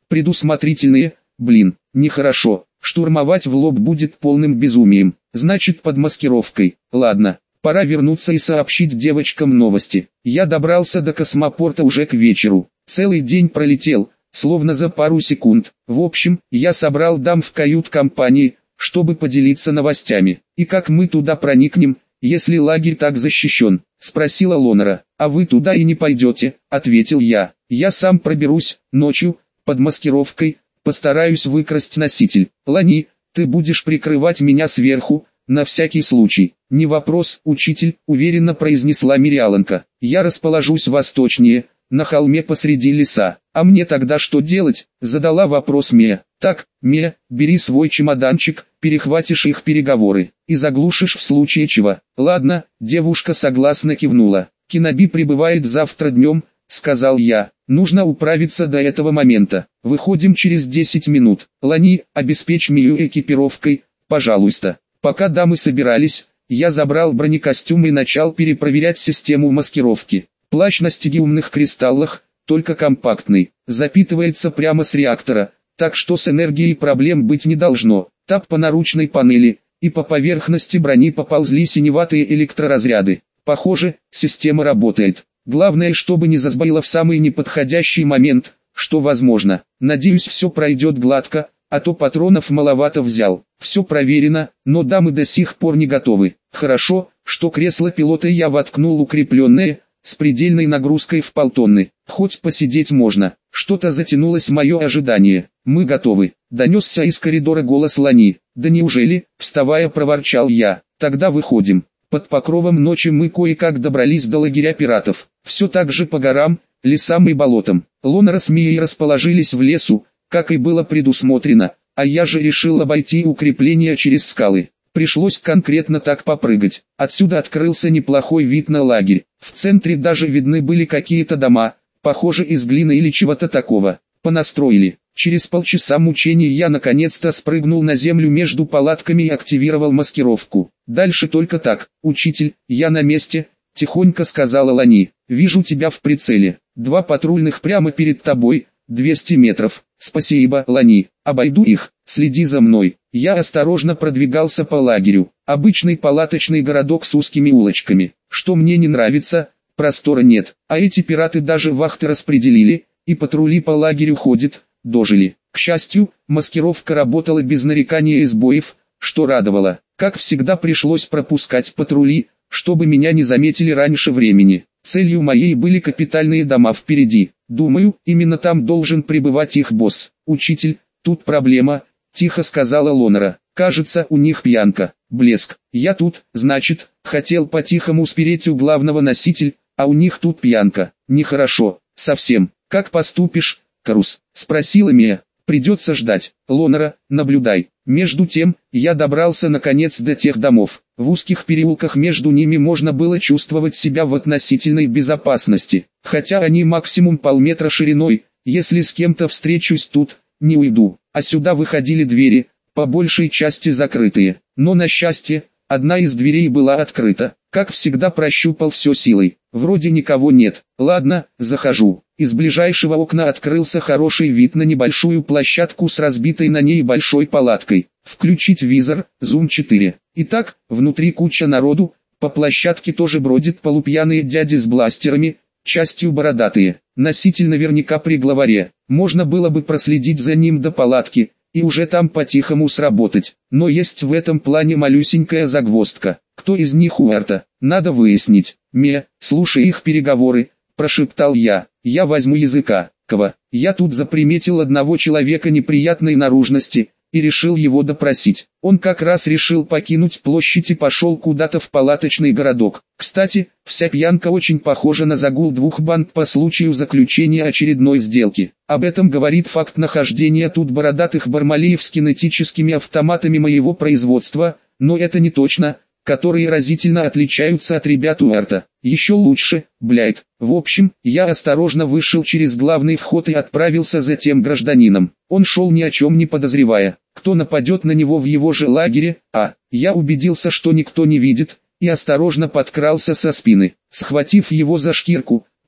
предусмотрительные, блин, нехорошо. Штурмовать в лоб будет полным безумием, значит под маскировкой. Ладно, пора вернуться и сообщить девочкам новости. Я добрался до космопорта уже к вечеру. Целый день пролетел, словно за пару секунд. В общем, я собрал дам в кают-компании, чтобы поделиться новостями. И как мы туда проникнем, если лагерь так защищен? Спросила Лонера. А вы туда и не пойдете, ответил я. Я сам проберусь, ночью, под маскировкой, постараюсь выкрасть носитель. Лани, ты будешь прикрывать меня сверху, на всякий случай. Не вопрос, учитель, уверенно произнесла Мириаланка. Я расположусь восточнее, на холме посреди леса. А мне тогда что делать? Задала вопрос Мия. Так, Мия, бери свой чемоданчик, перехватишь их переговоры и заглушишь в случае чего. Ладно, девушка согласно кивнула. Киноби прибывает завтра днем, сказал я. Нужно управиться до этого момента. Выходим через десять минут. Лани, обеспечь Мию экипировкой, пожалуйста. Пока дамы собирались, я забрал бронекостюм и начал перепроверять систему маскировки. Плащ на стигиумных кристаллах, только компактный, запитывается прямо с реактора, так что с энергией проблем быть не должно. Тап по наручной панели, и по поверхности брони поползли синеватые электроразряды. Похоже, система работает. Главное, чтобы не засбоило в самый неподходящий момент, что возможно. Надеюсь, все пройдет гладко, а то патронов маловато взял. Все проверено, но дамы до сих пор не готовы. Хорошо, что кресло пилота я воткнул укрепленное, с предельной нагрузкой в полтонны. Хоть посидеть можно. Что-то затянулось мое ожидание. Мы готовы. Донесся из коридора голос Лани. Да неужели? Вставая, проворчал я. Тогда выходим. Под покровом ночи мы кое-как добрались до лагеря пиратов. Все так же по горам, лесам и болотам. Лонера с Мией расположились в лесу, как и было предусмотрено, а я же решил обойти укрепления через скалы. Пришлось конкретно так попрыгать. Отсюда открылся неплохой вид на лагерь. В центре даже видны были какие-то дома, похоже из глины или чего-то такого. Понастроили. Через полчаса мучений я наконец-то спрыгнул на землю между палатками и активировал маскировку. Дальше только так. Учитель, я на месте, тихонько сказала Лани. Вижу тебя в прицеле. Два патрульных прямо перед тобой, двести метров. Спасибо, Лани. Обойду их, следи за мной. Я осторожно продвигался по лагерю. Обычный палаточный городок с узкими улочками. Что мне не нравится, простора нет. А эти пираты даже вахты распределили, и патрули по лагерю ходят, дожили. К счастью, маскировка работала без нарекания и сбоев, что радовало. Как всегда пришлось пропускать патрули, чтобы меня не заметили раньше времени. Целью моей были капитальные дома впереди. Думаю, именно там должен пребывать их босс. Учитель, тут проблема, тихо сказала Лонера. Кажется, у них пьянка. Блеск. Я тут, значит, хотел по-тихому спереть у главного носитель, а у них тут пьянка. Нехорошо, совсем. Как поступишь, Карус? Спросила Мия. Придется ждать. Лонера, наблюдай. Между тем, я добрался наконец до тех домов. В узких переулках между ними можно было чувствовать себя в относительной безопасности. Хотя они максимум полметра шириной, если с кем-то встречусь тут, не уйду. А сюда выходили двери, по большей части закрытые. Но на счастье, одна из дверей была открыта. Как всегда прощупал все силой. Вроде никого нет. Ладно, захожу. Из ближайшего окна открылся хороший вид на небольшую площадку с разбитой на ней большой палаткой. Включить визор, зум четыре. Итак, внутри куча народу, по площадке тоже бродят полупьяные дяди с бластерами, частью бородатые. Носитель наверняка при главаре. Можно было бы проследить за ним до палатки, и уже там по-тихому сработать. Но есть в этом плане малюсенькая загвоздка. Кто из них Уэрта? Надо выяснить. Ме, слушай их переговоры, прошептал я. Я возьму языка. Кого? Я тут заприметил одного человека неприятной наружности, и решил его допросить. Он как раз решил покинуть площадь и пошел куда-то в палаточный городок. Кстати, вся пьянка очень похожа на загул двух банд по случаю заключения очередной сделки. Об этом говорит факт нахождения тут бородатых бармалеев с кинетическими автоматами моего производства, но это не точно, которые разительно отличаются от ребят Уэрта. Еще лучше, блядь. В общем, я осторожно вышел через главный вход и отправился за тем гражданином. Он шел ни о чем не подозревая, кто нападет на него в его же лагере, а я убедился, что никто не видит, и осторожно подкрался со спины. Схватив его за шкирку,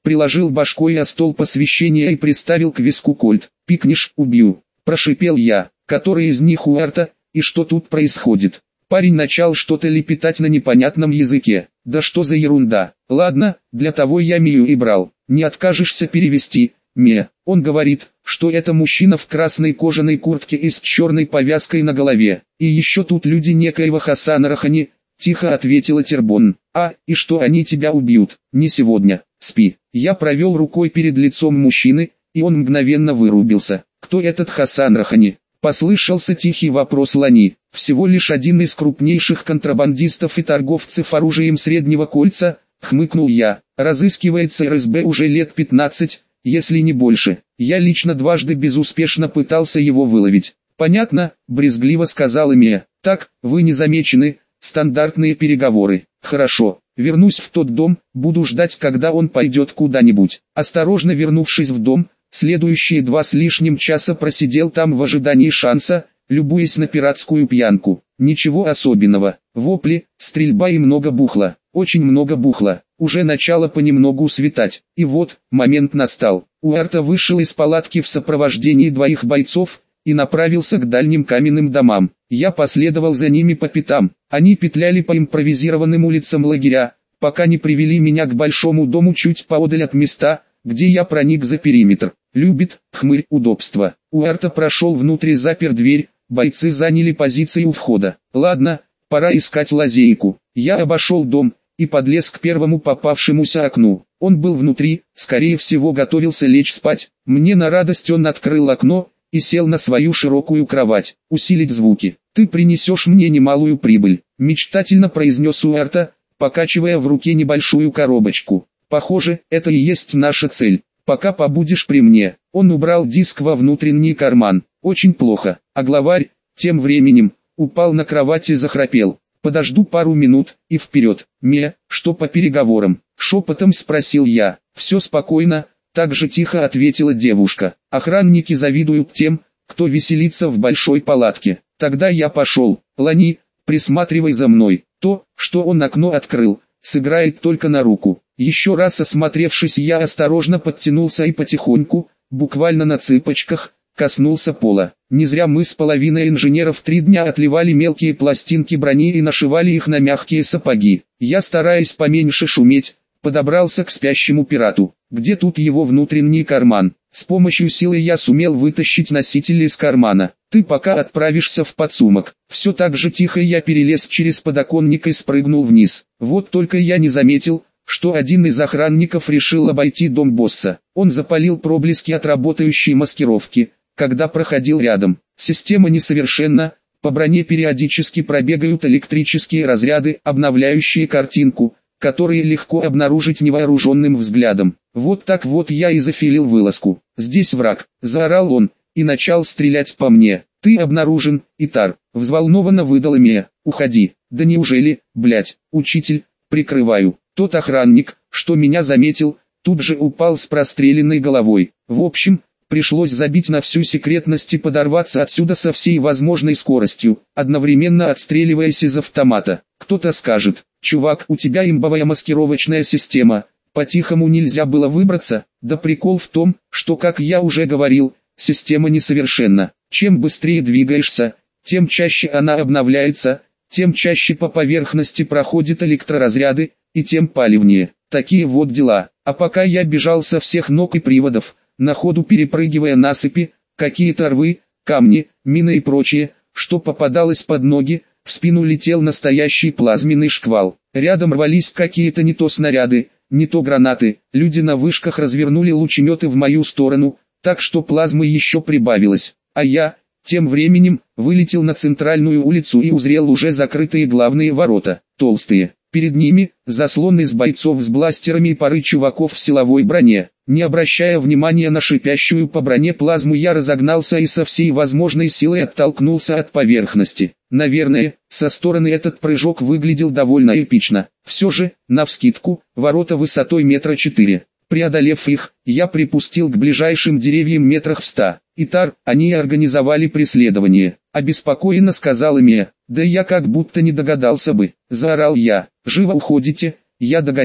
приложил башкой о стол посвящения и приставил к виску кольт. «Пикнешь — убью», — прошипел я. «Который из них Уэрта, и что тут происходит?» Парень начал что-то лепетать на непонятном языке. «Да что за ерунда? Ладно, для того я Мию и брал. Не откажешься перевести, Мия?» Он говорит, что это мужчина в красной кожаной куртке и с черной повязкой на голове. «И еще тут люди некоего Хасана Рахани», — тихо ответила Тербон. «А, и что они тебя убьют? Не сегодня, спи». Я провел рукой перед лицом мужчины, и он мгновенно вырубился. «Кто этот Хасан Рахани?» Послышался тихий вопрос Лани. «Всего лишь один из крупнейших контрабандистов и торговцев оружием среднего кольца», — хмыкнул я. «Разыскивается эр эс бэ уже лет пятнадцать, если не больше. Я лично дважды безуспешно пытался его выловить». «Понятно», — брезгливо сказала Мия. «Так, вы не замечены, стандартные переговоры. Хорошо, вернусь в тот дом, буду ждать, когда он пойдет куда-нибудь». Осторожно вернувшись в дом, следующие два с лишним часа просидел там в ожидании шанса, любуясь на пиратскую пьянку. Ничего особенного. Вопли, стрельба и много бухла. Очень много бухла. Уже начало понемногу светать. И вот, момент настал. Уэрта вышел из палатки в сопровождении двоих бойцов и направился к дальним каменным домам. Я последовал за ними по пятам. Они петляли по импровизированным улицам лагеря, пока не привели меня к большому дому чуть поодаль от места, где я проник за периметр. Любит, хмырь, удобство. Уэрта прошел внутрь и запер дверь, бойцы заняли позиции у входа. Ладно, пора искать лазейку. Я обошел дом и подлез к первому попавшемуся окну. Он был внутри, скорее всего готовился лечь спать. Мне на радость он открыл окно и сел на свою широкую кровать. «Усилить звуки. Ты принесешь мне немалую прибыль», — мечтательно произнес Уэрта, покачивая в руке небольшую коробочку. «Похоже, это и есть наша цель. Пока побудешь при мне». Он убрал диск во внутренний карман. Очень плохо. А главарь, тем временем, упал на кровать и захрапел. «Подожду пару минут, и вперед». «Ме, что по переговорам?» Шепотом спросил я. «Все спокойно», так же тихо ответила девушка. «Охранники завидуют тем, кто веселится в большой палатке. Тогда я пошел. Лани, присматривай за мной. То, что он окно открыл, сыграет только на руку». Еще раз осмотревшись, я осторожно подтянулся и потихоньку, буквально на цыпочках, коснулся пола. Не зря мы с половиной инженеров три дня отливали мелкие пластинки брони и нашивали их на мягкие сапоги. Я, стараясь поменьше шуметь, подобрался к спящему пирату. Где тут его внутренний карман? С помощью силы я сумел вытащить носитель из кармана. «Ты пока отправишься в подсумок». Все так же тихо я перелез через подоконник и спрыгнул вниз. Вот только я не заметил, что один из охранников решил обойти дом босса. Он запалил проблески от работающей маскировки, когда проходил рядом. Система несовершенна, по броне периодически пробегают электрические разряды, обновляющие картинку, которые легко обнаружить невооруженным взглядом. Вот так вот я и зафилил вылазку. «Здесь враг», — заорал он, и начал стрелять по мне. «Ты обнаружен, Итар», — взволнованно выдала Мия. «Уходи». «Да неужели, блять, учитель?» «Прикрываю». Тот охранник, что меня заметил, тут же упал с простреленной головой. В общем, пришлось забить на всю секретность и подорваться отсюда со всей возможной скоростью, одновременно отстреливаясь из автомата. Кто-то скажет: «Чувак, у тебя имбовая маскировочная система, по-тихому нельзя было выбраться». Да прикол в том, что, как я уже говорил, система несовершенна. Чем быстрее двигаешься, тем чаще она обновляется, тем чаще по поверхности проходят электроразряды, и тем палевнее. Такие вот дела. А пока я бежал со всех ног и приводов, на ходу перепрыгивая насыпи, какие-то рвы, камни, мины и прочее, что попадалось под ноги, в спину летел настоящий плазменный шквал. Рядом рвались какие-то не то снаряды, не то гранаты. Люди на вышках развернули лучеметы в мою сторону, так что плазмы еще прибавилось. А я, тем временем, вылетел на центральную улицу и узрел уже закрытые главные ворота, толстые. Перед ними, заслон из бойцов с бластерами и пары чуваков в силовой броне. Не обращая внимания на шипящую по броне плазму, я разогнался и со всей возможной силой оттолкнулся от поверхности. Наверное, со стороны этот прыжок выглядел довольно эпично. Все же, навскидку, ворота высотой метра четыре. Преодолев их, я припустил к ближайшим деревьям метрах в ста. «Итар, они организовали преследование», — обеспокоенно сказала Мия. «Да я как будто не догадался бы», — заорал я. «Живо уходите, я догоню».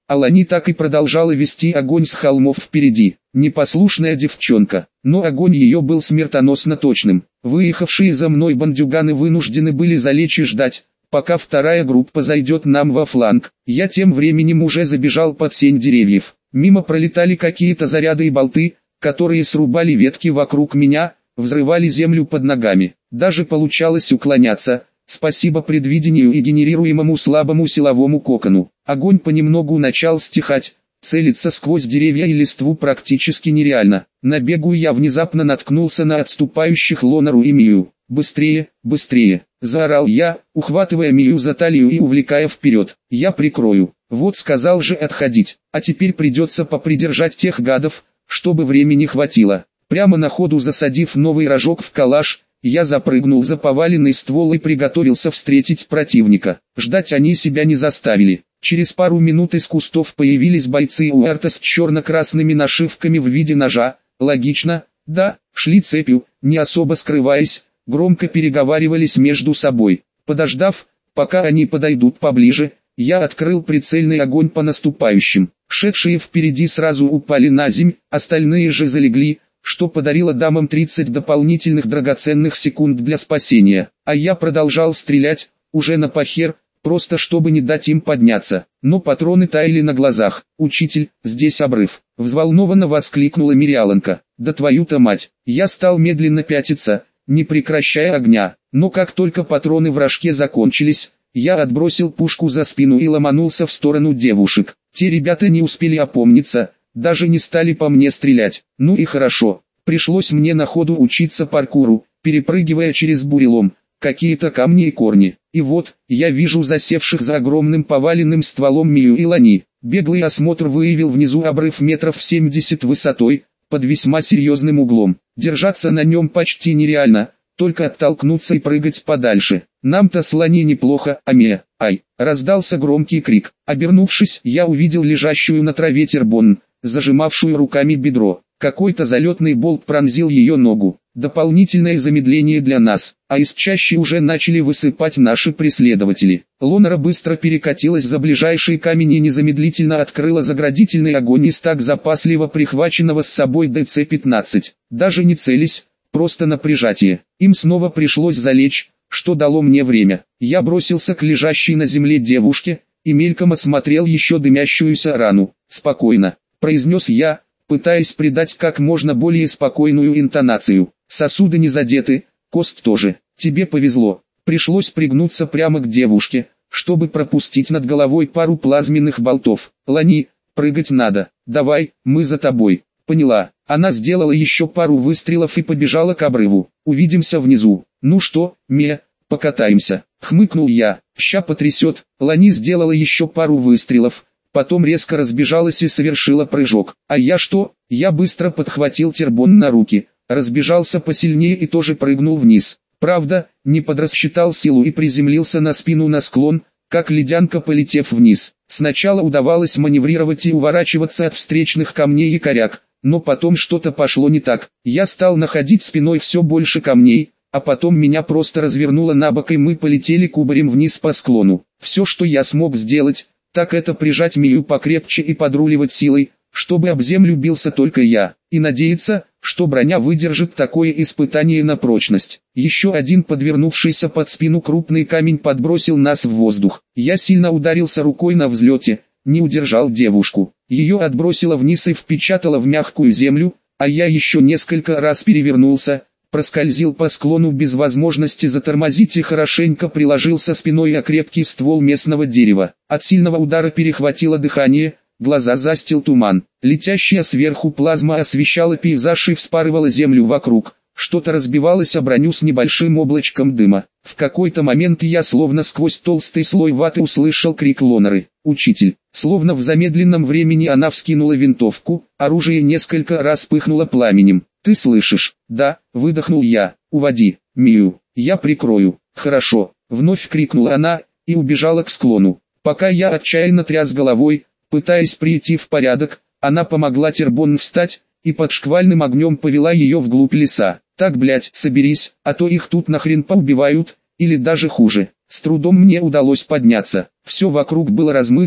а Лани так и продолжала вести огонь с холмов впереди. Непослушная девчонка, но огонь ее был смертоносно точным. Выехавшие за мной бандюганы вынуждены были залечь и ждать, пока вторая группа зайдет нам во фланг. Я тем временем уже забежал под сень деревьев. Мимо пролетали какие-то заряды и болты, которые срубали ветки вокруг меня, взрывали землю под ногами. Даже получалось уклоняться, спасибо предвидению и генерируемому слабому силовому кокону. Огонь понемногу начал стихать, целиться сквозь деревья и листву практически нереально. На бегу я внезапно наткнулся на отступающих Лонару и Мию. «Быстрее, быстрее!» – заорал я, ухватывая Мию за талию и увлекая вперед. «Я прикрою». Вот сказал же отходить, а теперь придется попридержать тех гадов, чтобы времени хватило. Прямо на ходу засадив новый рожок в калаш, я запрыгнул за поваленный ствол и приготовился встретить противника. Ждать они себя не заставили. Через пару минут из кустов появились бойцы Уэрта с черно-красными нашивками в виде ножа. Логично, да, шли цепью, не особо скрываясь, громко переговаривались между собой. Подождав, пока они подойдут поближе, я открыл прицельный огонь по наступающим. Шедшие впереди сразу упали на земь, остальные же залегли, что подарило дамам тридцать дополнительных драгоценных секунд для спасения. А я продолжал стрелять, уже на похер, просто чтобы не дать им подняться. Но патроны таяли на глазах. «Учитель, здесь обрыв!» — взволнованно воскликнула Мириаланка. «Да твою-то мать!» Я стал медленно пятиться, не прекращая огня. Но как только патроны в рожке закончились, я отбросил пушку за спину и ломанулся в сторону девушек. Те ребята не успели опомниться, даже не стали по мне стрелять. Ну и хорошо. Пришлось мне на ходу учиться паркуру, перепрыгивая через бурелом, какие-то камни и корни. И вот, я вижу засевших за огромным поваленным стволом Мию и Лани. Беглый осмотр выявил внизу обрыв метров семьдесят высотой, под весьма серьезным углом. Держаться на нем почти нереально, только оттолкнуться и прыгать подальше. Нам-то с Лани неплохо, а Мия, ай, раздался громкий крик. Обернувшись, я увидел лежащую на траве Тербон, зажимавшую руками бедро. Какой-то залетный болт пронзил ее ногу. Дополнительное замедление для нас, а из чащи уже начали высыпать наши преследователи. Лонара быстро перекатилась за ближайший камень и незамедлительно открыла заградительный огонь из так запасливо прихваченного с собой дэ цэ пятнадцать. Даже не целясь, просто на прижатие. Им снова пришлось залечь, что дало мне время. Я бросился к лежащей на земле девушке и мельком осмотрел еще дымящуюся рану. «Спокойно», — произнес я, пытаясь придать как можно более спокойную интонацию. «Сосуды не задеты, кость тоже. Тебе повезло». Пришлось пригнуться прямо к девушке, чтобы пропустить над головой пару плазменных болтов. «Лани, прыгать надо. Давай, мы за тобой». «Поняла». Она сделала еще пару выстрелов и побежала к обрыву. «Увидимся внизу». «Ну что, Ме, покатаемся?» — хмыкнул я. «Ща потрясет». Лани сделала еще пару выстрелов, потом резко разбежалась и совершила прыжок. А я что? Я быстро подхватил Тербон на руки, разбежался посильнее и тоже прыгнул вниз. Правда, не подрасчитал силу и приземлился на спину на склон, как ледянка, полетев вниз. Сначала удавалось маневрировать и уворачиваться от встречных камней и коряк, но потом что-то пошло не так. Я стал находить спиной все больше камней, а потом меня просто развернуло на бок и мы полетели кубарем вниз по склону. Все, что я смог сделать, так это прижать Мию покрепче и подруливать силой, чтобы об землю бился только я, и надеяться, что броня выдержит такое испытание на прочность. Еще один подвернувшийся под спину крупный камень подбросил нас в воздух. Я сильно ударился рукой на взлете, не удержал девушку. Ее отбросило вниз и впечатало в мягкую землю, а я еще несколько раз перевернулся, проскользил по склону без возможности затормозить и хорошенько приложился спиной о крепкий ствол местного дерева. От сильного удара перехватило дыхание, глаза застил туман. Летящая сверху плазма освещала пейзаж и вспарывала землю вокруг. Что-то разбивалось о броню с небольшим облачком дыма. В какой-то момент я словно сквозь толстый слой ваты услышал крик Лонары. «Учитель!» Словно в замедленном времени она вскинула винтовку, оружие несколько раз пыхнуло пламенем. «Ты слышишь?» «Да», — выдохнул я. «Уводи, Мию, я прикрою». «Хорошо», — вновь крикнула она, и убежала к склону. Пока я отчаянно тряс головой, пытаясь прийти в порядок, она помогла Тербон встать, и под шквальным огнем повела ее вглубь леса. «Так, блять, соберись, а то их тут нахрен поубивают, или даже хуже». С трудом мне удалось подняться. Все вокруг было размыто,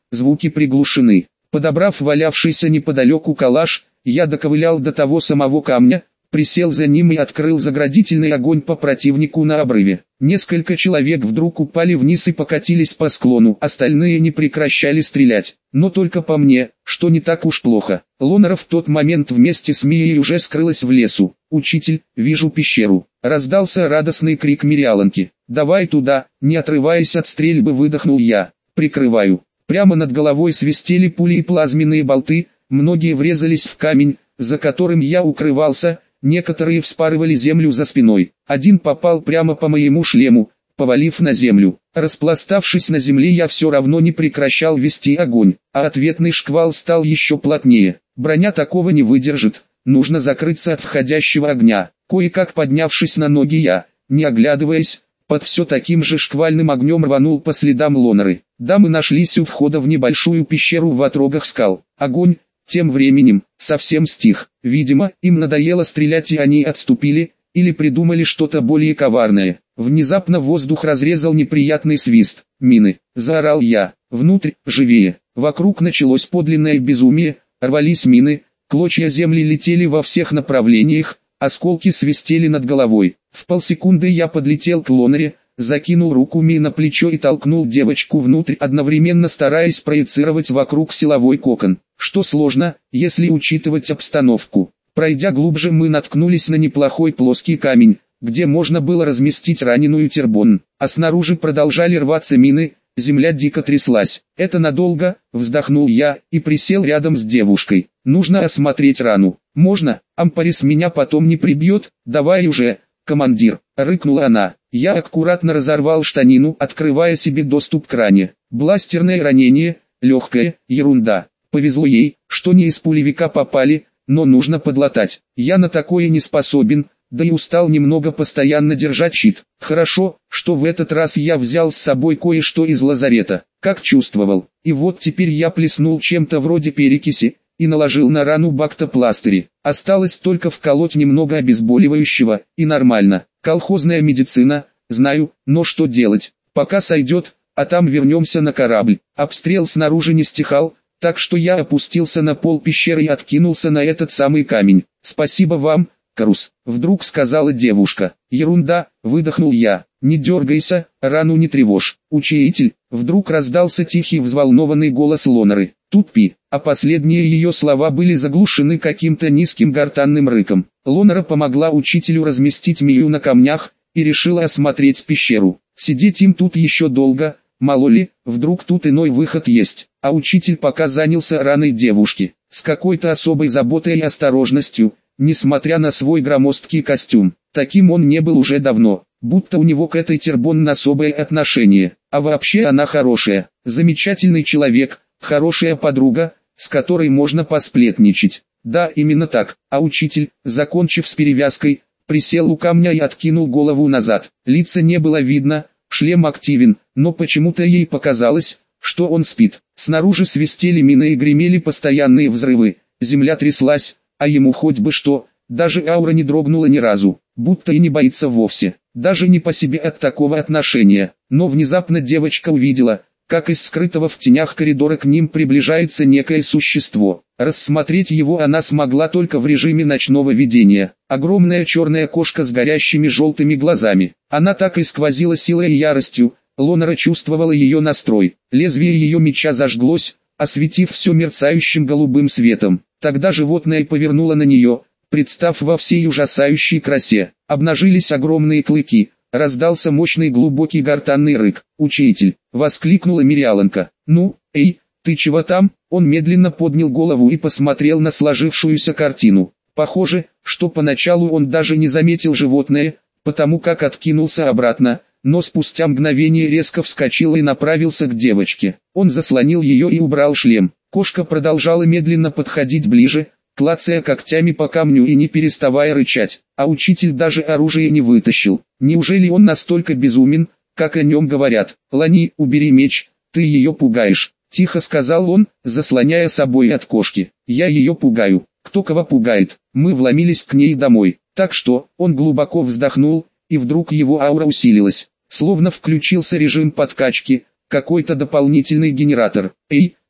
звуки приглушены. Подобрав валявшийся неподалеку калаш, я доковылял до того самого камня, присел за ним и открыл заградительный огонь по противнику на обрыве. Несколько человек вдруг упали вниз и покатились по склону, остальные не прекращали стрелять. Но только по мне, что не так уж плохо. Лонера в тот момент вместе с Мией уже скрылась в лесу. «Учитель, вижу пещеру!» Раздался радостный крик Мириаланки. «Давай туда!» Не отрываясь от стрельбы, выдохнул я. «Прикрываю!» Прямо над головой свистели пули и плазменные болты, многие врезались в камень, за которым я укрывался, некоторые вспарывали землю за спиной. Один попал прямо по моему шлему, повалив на землю. Распластавшись на земле, я все равно не прекращал вести огонь, а ответный шквал стал еще плотнее. Броня такого не выдержит, нужно закрыться от входящего огня. Кое-как поднявшись на ноги, я, не оглядываясь, под все таким же шквальным огнем рванул по следам Лонеры. Дамы нашлись у входа в небольшую пещеру в отрогах скал. Огонь, тем временем, совсем стих. Видимо, им надоело стрелять и они отступили, или придумали что-то более коварное. Внезапно воздух разрезал неприятный свист. «Мины!» – заорал я. «Внутрь, живее!» Вокруг началось подлинное безумие, рвались мины, клочья земли летели во всех направлениях, осколки свистели над головой. В полсекунды я подлетел к Лонере, закинул руку Ми на плечо и толкнул девочку внутрь, одновременно стараясь проецировать вокруг силовой кокон. Что сложно, если учитывать обстановку. Пройдя глубже, мы наткнулись на неплохой плоский камень, где можно было разместить раненую Тербон, а снаружи продолжали рваться мины, земля дико тряслась. «Это надолго», — вздохнул я, и присел рядом с девушкой. «Нужно осмотреть рану». «Можно, Ампарис меня потом не прибьет, давай уже, командир», — рыкнула она. Я аккуратно разорвал штанину, открывая себе доступ к ране. Бластерное ранение, легкое, ерунда. Повезло ей, что не из пулевика попали, но нужно подлатать. Я на такое не способен, да и устал немного постоянно держать щит. Хорошо, что в этот раз я взял с собой кое-что из лазарета, как чувствовал. И вот теперь я плеснул чем-то вроде перекиси и наложил на рану бактопластыри. Осталось только вколоть немного обезболивающего, и нормально. Колхозная медицина, знаю, но что делать? Пока сойдет, а там вернемся на корабль. Обстрел снаружи не стихал, так что я опустился на пол пещеры и откинулся на этот самый камень. «Спасибо вам, Карус», — вдруг сказала девушка. «Ерунда», — выдохнул я. «Не дергайся, рану не тревожь». «Учитель», — вдруг раздался тихий взволнованный голос Лонеры. «Тупи», а последние ее слова были заглушены каким-то низким гортанным рыком. Лонера помогла учителю разместить Мию на камнях и решила осмотреть пещеру. Сидеть им тут еще долго, мало ли, вдруг тут иной выход есть. А учитель пока занялся раной девушки, с какой-то особой заботой и осторожностью, несмотря на свой громоздкий костюм. Таким он не был уже давно, будто у него к этой Тербон особое отношение. А вообще она хорошая, замечательный человек, хорошая подруга, с которой можно посплетничать. Да, именно так. А учитель, закончив с перевязкой, присел у камня и откинул голову назад. Лица не было видно, шлем активен, но почему-то ей показалось, что он спит. Снаружи свистели мины и гремели постоянные взрывы, земля тряслась, а ему хоть бы что, даже аура не дрогнула ни разу, будто и не боится вовсе, даже не по себе от такого отношения. Но внезапно девочка увидела, как из скрытого в тенях коридора к ним приближается некое существо. Рассмотреть его она смогла только в режиме ночного видения. Огромная черная кошка с горящими желтыми глазами. Она так и сквозила силой и яростью. Лонера чувствовала ее настрой. Лезвие ее меча зажглось, осветив все мерцающим голубым светом. Тогда животное повернуло на нее, представ во всей ужасающей красе. Обнажились огромные клыки. Раздался мощный глубокий гортанный рык. «Учитель!» — воскликнула Мириаланка. «Ну, эй, ты чего там?» Он медленно поднял голову и посмотрел на сложившуюся картину. Похоже, что поначалу он даже не заметил животное, потому как откинулся обратно, но спустя мгновение резко вскочил и направился к девочке. Он заслонил ее и убрал шлем. Кошка продолжала медленно подходить ближе, клацая когтями по камню и не переставая рычать, а учитель даже оружие не вытащил. Неужели он настолько безумен, как о нем говорят? «Лани, убери меч, ты ее пугаешь», — тихо сказал он, заслоняя собой от кошки. «Я ее пугаю. Кто кого пугает? Мы вломились к ней домой». Так что, он глубоко вздохнул, и вдруг его аура усилилась, словно включился режим подкачки, какой-то дополнительный генератор. «Эй,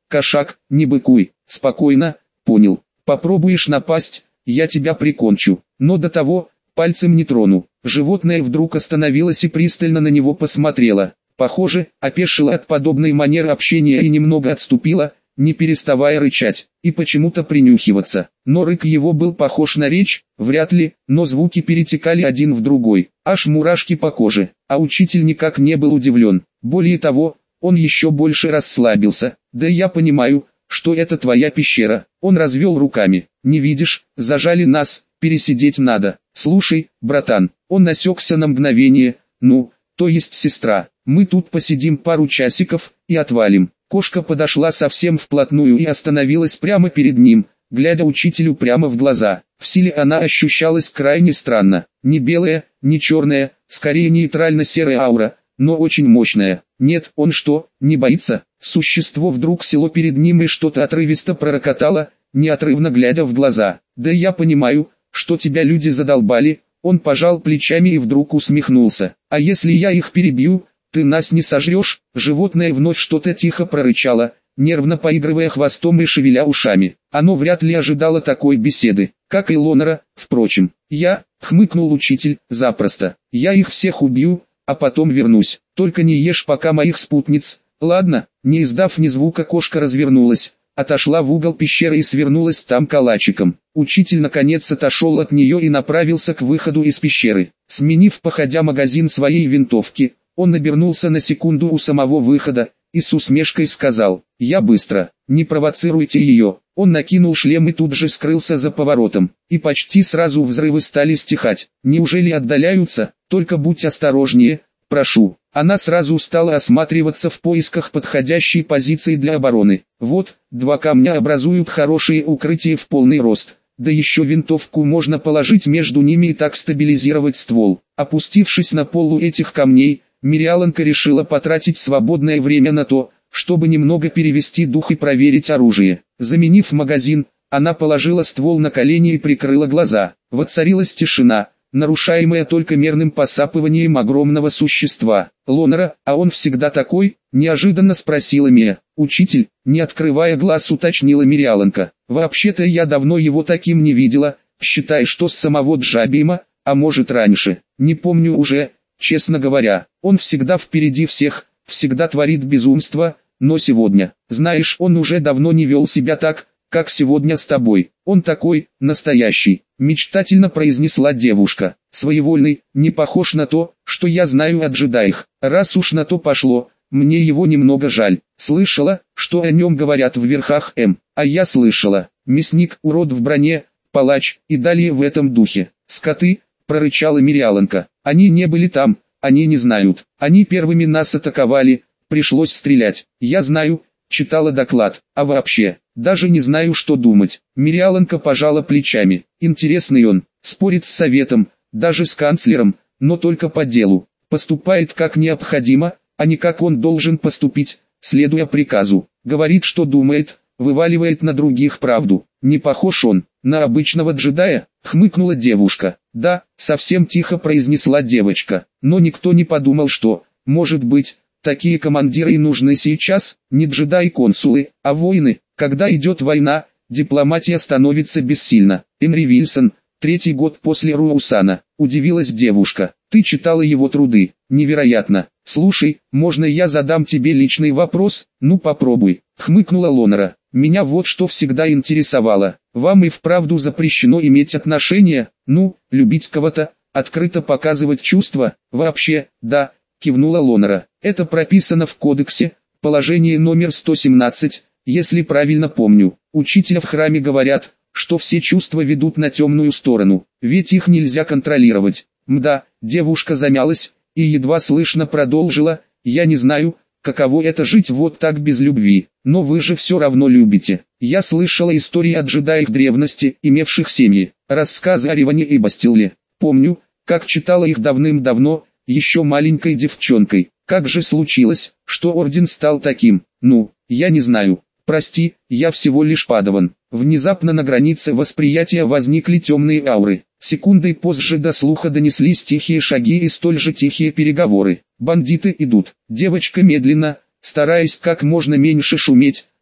кошак, не быкуй, спокойно, понял, попробуешь напасть, я тебя прикончу, но до того, пальцем не трону. Животное вдруг остановилось и пристально на него посмотрело. Похоже, опешило от подобной манеры общения и немного отступило, не переставая рычать, и почему-то принюхиваться. Но рык его был похож на речь, вряд ли, но звуки перетекали один в другой, аж мурашки по коже, а учитель никак не был удивлен. Более того, он еще больше расслабился. Да я понимаю, что это твоя пещера. Он развел руками. Не видишь, зажали нас, пересидеть надо. Слушай, братан, он насекся на мгновение, ну, то есть сестра, мы тут посидим пару часиков и отвалим. Кошка подошла совсем вплотную и остановилась прямо перед ним, глядя учителю прямо в глаза. В силе она ощущалась крайне странно. Не белая, не черная, скорее нейтрально-серая аура, но очень мощная. Нет, он что, не боится? Существо вдруг село перед ним и что-то отрывисто пророкотало, неотрывно глядя в глаза. Да я понимаю, что тебя люди задолбали. Он пожал плечами и вдруг усмехнулся. А если я их перебью, ты нас не сожрешь? Животное вновь что-то тихо прорычало, нервно поигрывая хвостом и шевеля ушами. Оно вряд ли ожидало такой беседы, как и Лонера, впрочем. Я, хмыкнул учитель, запросто. Я их всех убью, а потом вернусь. Только не ешь пока моих спутниц. Ладно, не издав ни звука, кошка развернулась, отошла в угол пещеры и свернулась там калачиком. Учитель наконец отошел от нее и направился к выходу из пещеры. Сменив походя магазин своей винтовки, он обернулся на секунду у самого выхода и с усмешкой сказал: «Я быстро, не провоцируйте ее». Он накинул шлем и тут же скрылся за поворотом, и почти сразу взрывы стали стихать. «Неужели отдаляются? Только будь осторожнее, прошу». Она сразу стала осматриваться в поисках подходящей позиции для обороны. Вот, два камня образуют хорошее укрытие в полный рост. Да еще винтовку можно положить между ними и так стабилизировать ствол. Опустившись на полу этих камней, Мириаланка решила потратить свободное время на то, чтобы немного перевести дух и проверить оружие. Заменив магазин, она положила ствол на колени и прикрыла глаза. Воцарилась тишина, нарушаемая только мерным посапыванием огромного существа. «Лонера, а он всегда такой?» – неожиданно спросила Мия. «Учитель», не открывая глаз, уточнила Мириаланка. «Вообще-то я давно его таким не видела, считай, что с самого Джабима, а может раньше, не помню уже, честно говоря. Он всегда впереди всех, всегда творит безумство, но сегодня, знаешь, он уже давно не вел себя так, как сегодня с тобой. Он такой, настоящий», — мечтательно произнесла девушка. «Своевольный, не похож на то, что я знаю о джедаях. Раз уж на то пошло, мне его немного жаль. Слышала, что о нем говорят в верхах М, а я слышала. Мясник, урод в броне, палач и далее в этом духе. Скоты», — прорычала Мириаланка. «Они не были там, они не знают. Они первыми нас атаковали, пришлось стрелять. Я знаю, читала доклад, а вообще, даже не знаю, что думать». Мириаланка пожала плечами. «Интересный он, спорит с советом, даже с канцлером, но только по делу. Поступает как необходимо, а не как он должен поступить, следуя приказу. Говорит, что думает, вываливает на других правду. Не похож он на обычного джедая?» — хмыкнула девушка. «Да», — совсем тихо произнесла девочка. «Но никто не подумал, что, может быть, такие командиры и нужны сейчас, не джедаи-консулы, а воины. Когда идет война, дипломатия становится бессильна». Энри Вильсон, третий год после Руусана, удивилась девушка. «Ты читала его труды?» «Невероятно. Слушай, можно я задам тебе личный вопрос?» «Ну попробуй», — хмыкнула Лонера. «Меня вот что всегда интересовало. Вам и вправду запрещено иметь отношения, ну, любить кого-то, открыто показывать чувства?» «Вообще, да», — кивнула Лонера. «Это прописано в кодексе, положение номер сто семнадцать, если правильно помню. Учителя в храме говорят, что все чувства ведут на темную сторону, ведь их нельзя контролировать». «Мда», девушка замялась и едва слышно продолжила: «Я не знаю, каково это жить вот так без любви, но вы же все равно любите. Я слышала истории о джедаях древности, имевших семьи, рассказы о Реване и Бастилле. Помню, как читала их давным-давно, еще маленькой девчонкой. Как же случилось, что орден стал таким? Ну, я не знаю. Прости, я всего лишь падаван». Внезапно на границе восприятия возникли темные ауры. Секундой позже до слуха донеслись тихие шаги и столь же тихие переговоры. «Бандиты идут». Девочка медленно, стараясь как можно меньше шуметь,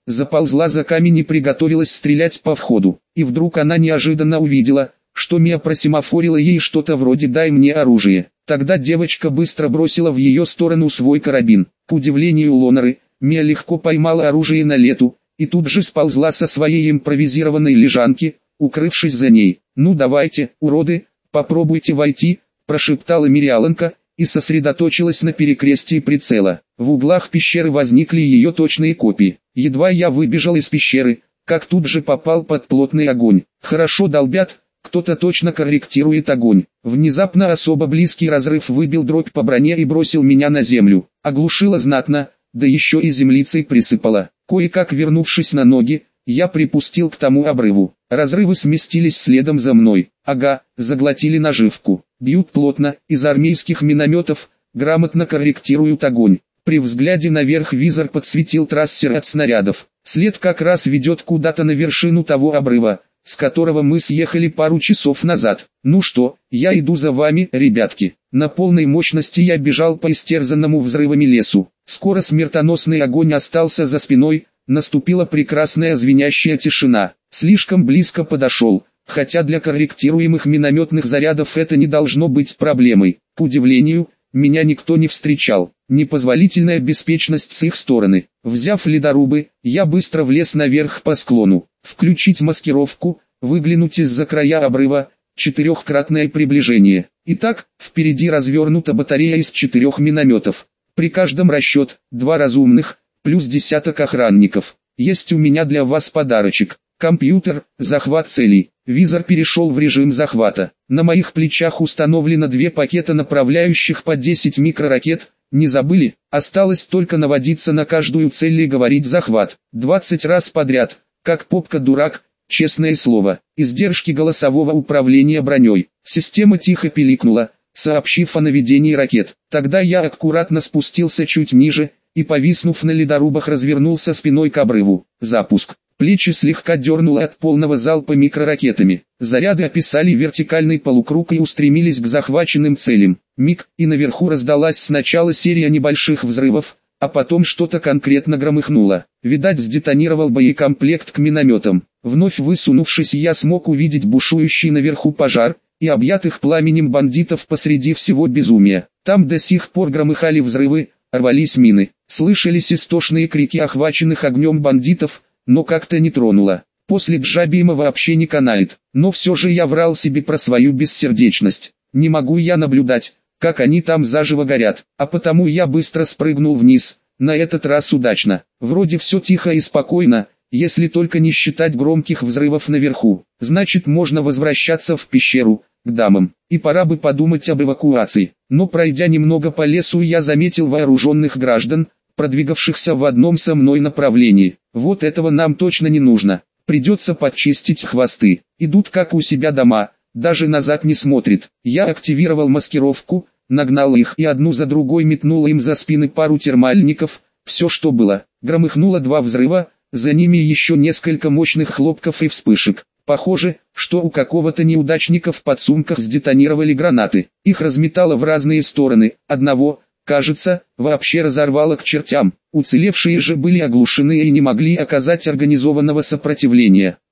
заползла за камень и приготовилась стрелять по входу. И вдруг она неожиданно увидела, что Мия просимофорила ей что-то вроде «дай мне оружие». Тогда девочка быстро бросила в ее сторону свой карабин. К удивлению Лонары, Мия легко поймала оружие на лету, и тут же сползла со своей импровизированной лежанки, укрывшись за ней. «Ну давайте, уроды, попробуйте войти», – прошептала Мириаланка, и сосредоточилась на перекрестии прицела. В углах пещеры возникли ее точные копии. Едва я выбежал из пещеры, как тут же попал под плотный огонь. Хорошо долбят, кто-то точно корректирует огонь. Внезапно особо близкий разрыв выбил дробь по броне и бросил меня на землю. Оглушило знатно, да еще и землицей присыпало. Кое-как вернувшись на ноги, я припустил к тому обрыву. Разрывы сместились следом за мной. Ага, заглотили наживку. Бьют плотно, из армейских минометов, грамотно корректируют огонь. При взгляде наверх визор подсветил трассер от снарядов. След как раз ведет куда-то на вершину того обрыва, с которого мы съехали пару часов назад. Ну что, я иду за вами, ребятки. На полной мощности я бежал по истерзанному взрывами лесу. Скоро смертоносный огонь остался за спиной, наступила прекрасная звенящая тишина. Слишком близко подошел, хотя для корректируемых минометных зарядов это не должно быть проблемой. К удивлению, меня никто не встречал. Непозволительная беспечность с их стороны. Взяв ледорубы, я быстро влез наверх по склону. Включить маскировку, выглянуть из-за края обрыва, четырехкратное приближение. Итак, впереди развернута батарея из четырех минометов. При каждом расчет, два разумных, плюс десяток охранников. Есть у меня для вас подарочек. Компьютер, захват целей. Визор перешел в режим захвата. На моих плечах установлено две пакета направляющих по десять микроракет. Не забыли? Осталось только наводиться на каждую цель и говорить захват. двадцать раз подряд, как попка-дурак, честное слово. Издержки голосового управления броней. Система тихо пиликнула, сообщив о наведении ракет. Тогда я аккуратно спустился чуть ниже, и повиснув на ледорубах развернулся спиной к обрыву. Запуск. Плечи слегка дернуло от полного залпа микроракетами. Заряды описали вертикальный полукруг и устремились к захваченным целям. Миг, и наверху раздалась сначала серия небольших взрывов, а потом что-то конкретно громыхнуло. Видать, сдетонировал боекомплект к минометам. Вновь высунувшись, я смог увидеть бушующий наверху пожар и объятых пламенем бандитов посреди всего безумия. Там до сих пор громыхали взрывы, рвались мины, слышались истошные крики охваченных огнем бандитов, но как-то не тронуло. После Джабима вообще не канает, но все же я врал себе про свою бессердечность. Не могу я наблюдать, как они там заживо горят, а потому я быстро спрыгнул вниз, на этот раз удачно. Вроде все тихо и спокойно, если только не считать громких взрывов наверху. Значит, можно возвращаться в пещеру, к дамам, и пора бы подумать об эвакуации. Но пройдя немного по лесу, я заметил вооруженных граждан, продвигавшихся в одном со мной направлении. Вот этого нам точно не нужно. Придется подчистить хвосты. Идут как у себя дома, даже назад не смотрит. Я активировал маскировку, нагнал их и одну за другой метнул им за спины пару термальников. Все что было. Громыхнуло два взрыва, за ними еще несколько мощных хлопков и вспышек. Похоже, что у какого-то неудачника в подсумках сдетонировали гранаты. Их разметало в разные стороны. Одного, кажется, вообще разорвало к чертям. Уцелевшие же были оглушены и не могли оказать организованного сопротивления.